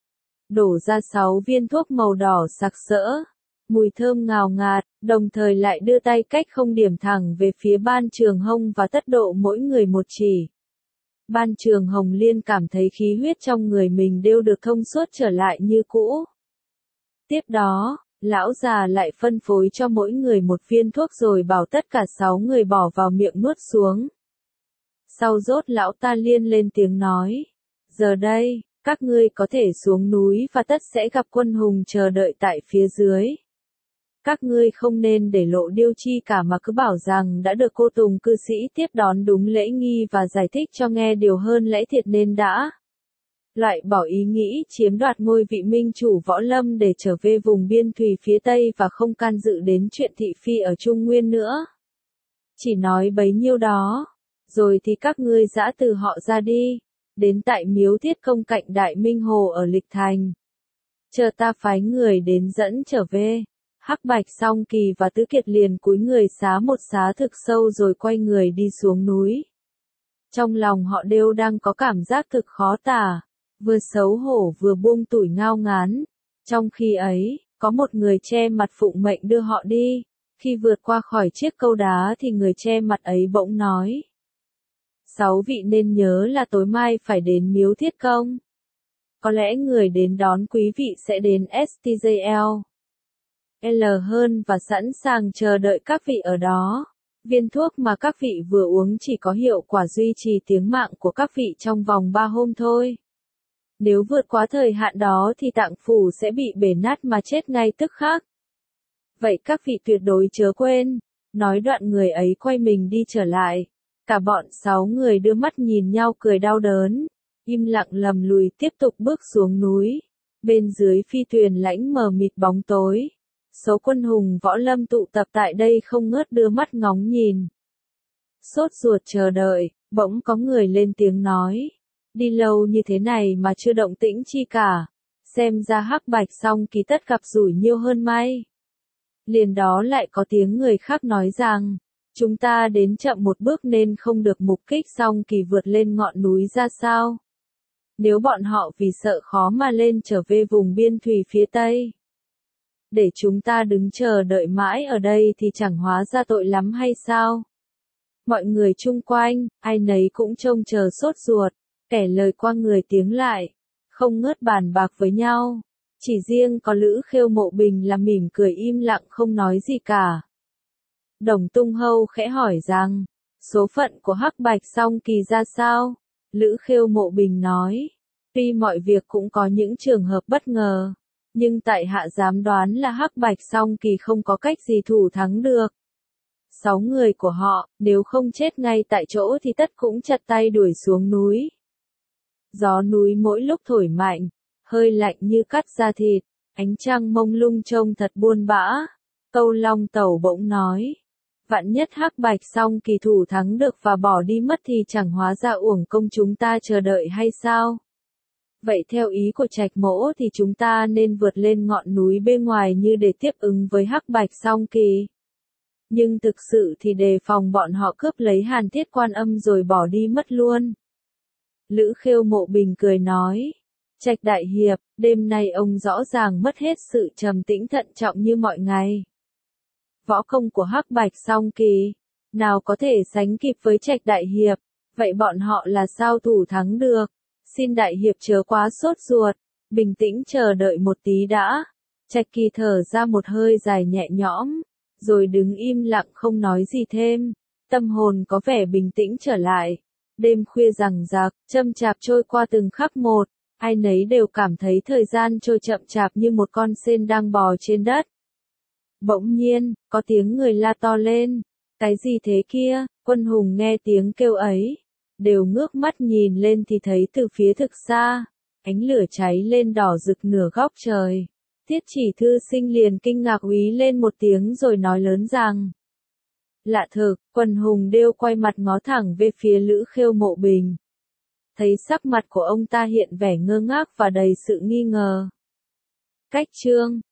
Đổ ra sáu viên thuốc màu đỏ sặc sỡ, mùi thơm ngào ngạt, đồng thời lại đưa tay cách không điểm thẳng về phía Ban Trường Hồng và Tất Độ mỗi người một chỉ. Ban Trường Hồng Liên cảm thấy khí huyết trong người mình đều được thông suốt trở lại như cũ. Tiếp đó, lão già lại phân phối cho mỗi người một viên thuốc rồi bảo tất cả sáu người bỏ vào miệng nuốt xuống. Sau rốt lão ta liên lên tiếng nói, giờ đây, các ngươi có thể xuống núi và tất sẽ gặp quân hùng chờ đợi tại phía dưới. Các ngươi không nên để lộ điêu chi cả mà cứ bảo rằng đã được Cô Tùng cư sĩ tiếp đón đúng lễ nghi và giải thích cho nghe điều hơn lẽ thiệt nên đã. Loại bỏ ý nghĩ chiếm đoạt ngôi vị minh chủ Võ Lâm để trở về vùng biên thùy phía Tây và không can dự đến chuyện thị phi ở Trung Nguyên nữa. Chỉ nói bấy nhiêu đó, rồi thì các ngươi dã từ họ ra đi, đến tại miếu Thiết Công cạnh Đại Minh Hồ ở Lịch Thành. Chờ ta phái người đến dẫn trở về. Hắc Bạch Song Kỳ và Tứ Kiệt liền cúi người xá một xá thực sâu rồi quay người đi xuống núi. Trong lòng họ đều đang có cảm giác thực khó tả, vừa xấu hổ vừa buông tủi ngao ngán. Trong khi ấy, có một người che mặt phụng mệnh đưa họ đi. Khi vượt qua khỏi chiếc câu đá thì người che mặt ấy bỗng nói. Sáu vị nên nhớ là tối mai phải đến miếu Thiết Công. Có lẽ người đến đón quý vị sẽ đến ét tê giê lờ. L hơn và sẵn sàng chờ đợi các vị ở đó. Viên thuốc mà các vị vừa uống chỉ có hiệu quả duy trì tiếng mạng của các vị trong vòng ba hôm thôi. Nếu vượt quá thời hạn đó thì tạng phủ sẽ bị bể nát mà chết ngay tức khắc. Vậy các vị tuyệt đối chớ quên. Nói đoạn người ấy quay mình đi trở lại. Cả bọn sáu người đưa mắt nhìn nhau cười đau đớn. Im lặng lầm lùi tiếp tục bước xuống núi. Bên dưới phi thuyền lãnh mờ mịt bóng tối. Số quân hùng Võ Lâm tụ tập tại đây không ngớt đưa mắt ngóng nhìn. Sốt ruột chờ đợi, bỗng có người lên tiếng nói. Đi lâu như thế này mà chưa động tĩnh chi cả. Xem ra Hắc Bạch Song Kỳ tất gặp rủi nhiều hơn may. Liền đó lại có tiếng người khác nói rằng. Chúng ta đến chậm một bước nên không được mục kích Song Kỳ vượt lên ngọn núi ra sao. Nếu bọn họ vì sợ khó mà lên trở về vùng biên thùy phía Tây. Để chúng ta đứng chờ đợi mãi ở đây thì chẳng hóa ra tội lắm hay sao? Mọi người chung quanh, ai nấy cũng trông chờ sốt ruột. Kẻ lời qua người tiếng lại, không ngớt bàn bạc với nhau. Chỉ riêng có Lữ Khêu Mộ Bình là mỉm cười im lặng không nói gì cả. Đồng Tung Hâu khẽ hỏi rằng, số phận của Hắc Bạch Song Kỳ ra sao? Lữ Khêu Mộ Bình nói, tuy mọi việc cũng có những trường hợp bất ngờ, nhưng tại hạ dám đoán là Hắc Bạch Song Kỳ không có cách gì thủ thắng được. Sáu người của họ, nếu không chết ngay tại chỗ thì tất cũng chặt tay đuổi xuống núi. Gió núi mỗi lúc thổi mạnh, hơi lạnh như cắt da thịt, ánh trăng mông lung trông thật buồn bã. Câu Long Tẩu bỗng nói, vạn nhất Hắc Bạch Song Kỳ thủ thắng được và bỏ đi mất thì chẳng hóa ra uổng công chúng ta chờ đợi hay sao? Vậy theo ý của Trạch Mỗ thì chúng ta nên vượt lên ngọn núi bên ngoài như để tiếp ứng với Hắc Bạch Song Kỳ. Nhưng thực sự thì đề phòng bọn họ cướp lấy Hàn Thiết Quan Âm rồi bỏ đi mất luôn. Lữ Khêu Mộ Bình cười nói, Trạch đại hiệp, đêm nay ông rõ ràng mất hết sự trầm tĩnh thận trọng như mọi ngày. Võ công của Hắc Bạch Song Kỳ, nào có thể sánh kịp với Trạch đại hiệp, vậy bọn họ là sao thủ thắng được? Xin đại hiệp chớ quá sốt ruột, bình tĩnh chờ đợi một tí đã. Trạch Kỳ thở ra một hơi dài nhẹ nhõm, rồi đứng im lặng không nói gì thêm, tâm hồn có vẻ bình tĩnh trở lại. Đêm khuya giằng giặc, chậm chạp trôi qua từng khắc một, ai nấy đều cảm thấy thời gian trôi chậm chạp như một con sên đang bò trên đất. Bỗng nhiên, có tiếng người la to lên, cái gì thế kia? Quân hùng nghe tiếng kêu ấy, đều ngước mắt nhìn lên thì thấy từ phía thực xa, ánh lửa cháy lên đỏ rực nửa góc trời. Tiết Chỉ thư sinh liền kinh ngạc úy lên một tiếng rồi nói lớn rằng, lạ thực. Quần hùng đều quay mặt ngó thẳng về phía Lữ Khêu Mộ Bình. Thấy sắc mặt của ông ta hiện vẻ ngơ ngác và đầy sự nghi ngờ. Cách chương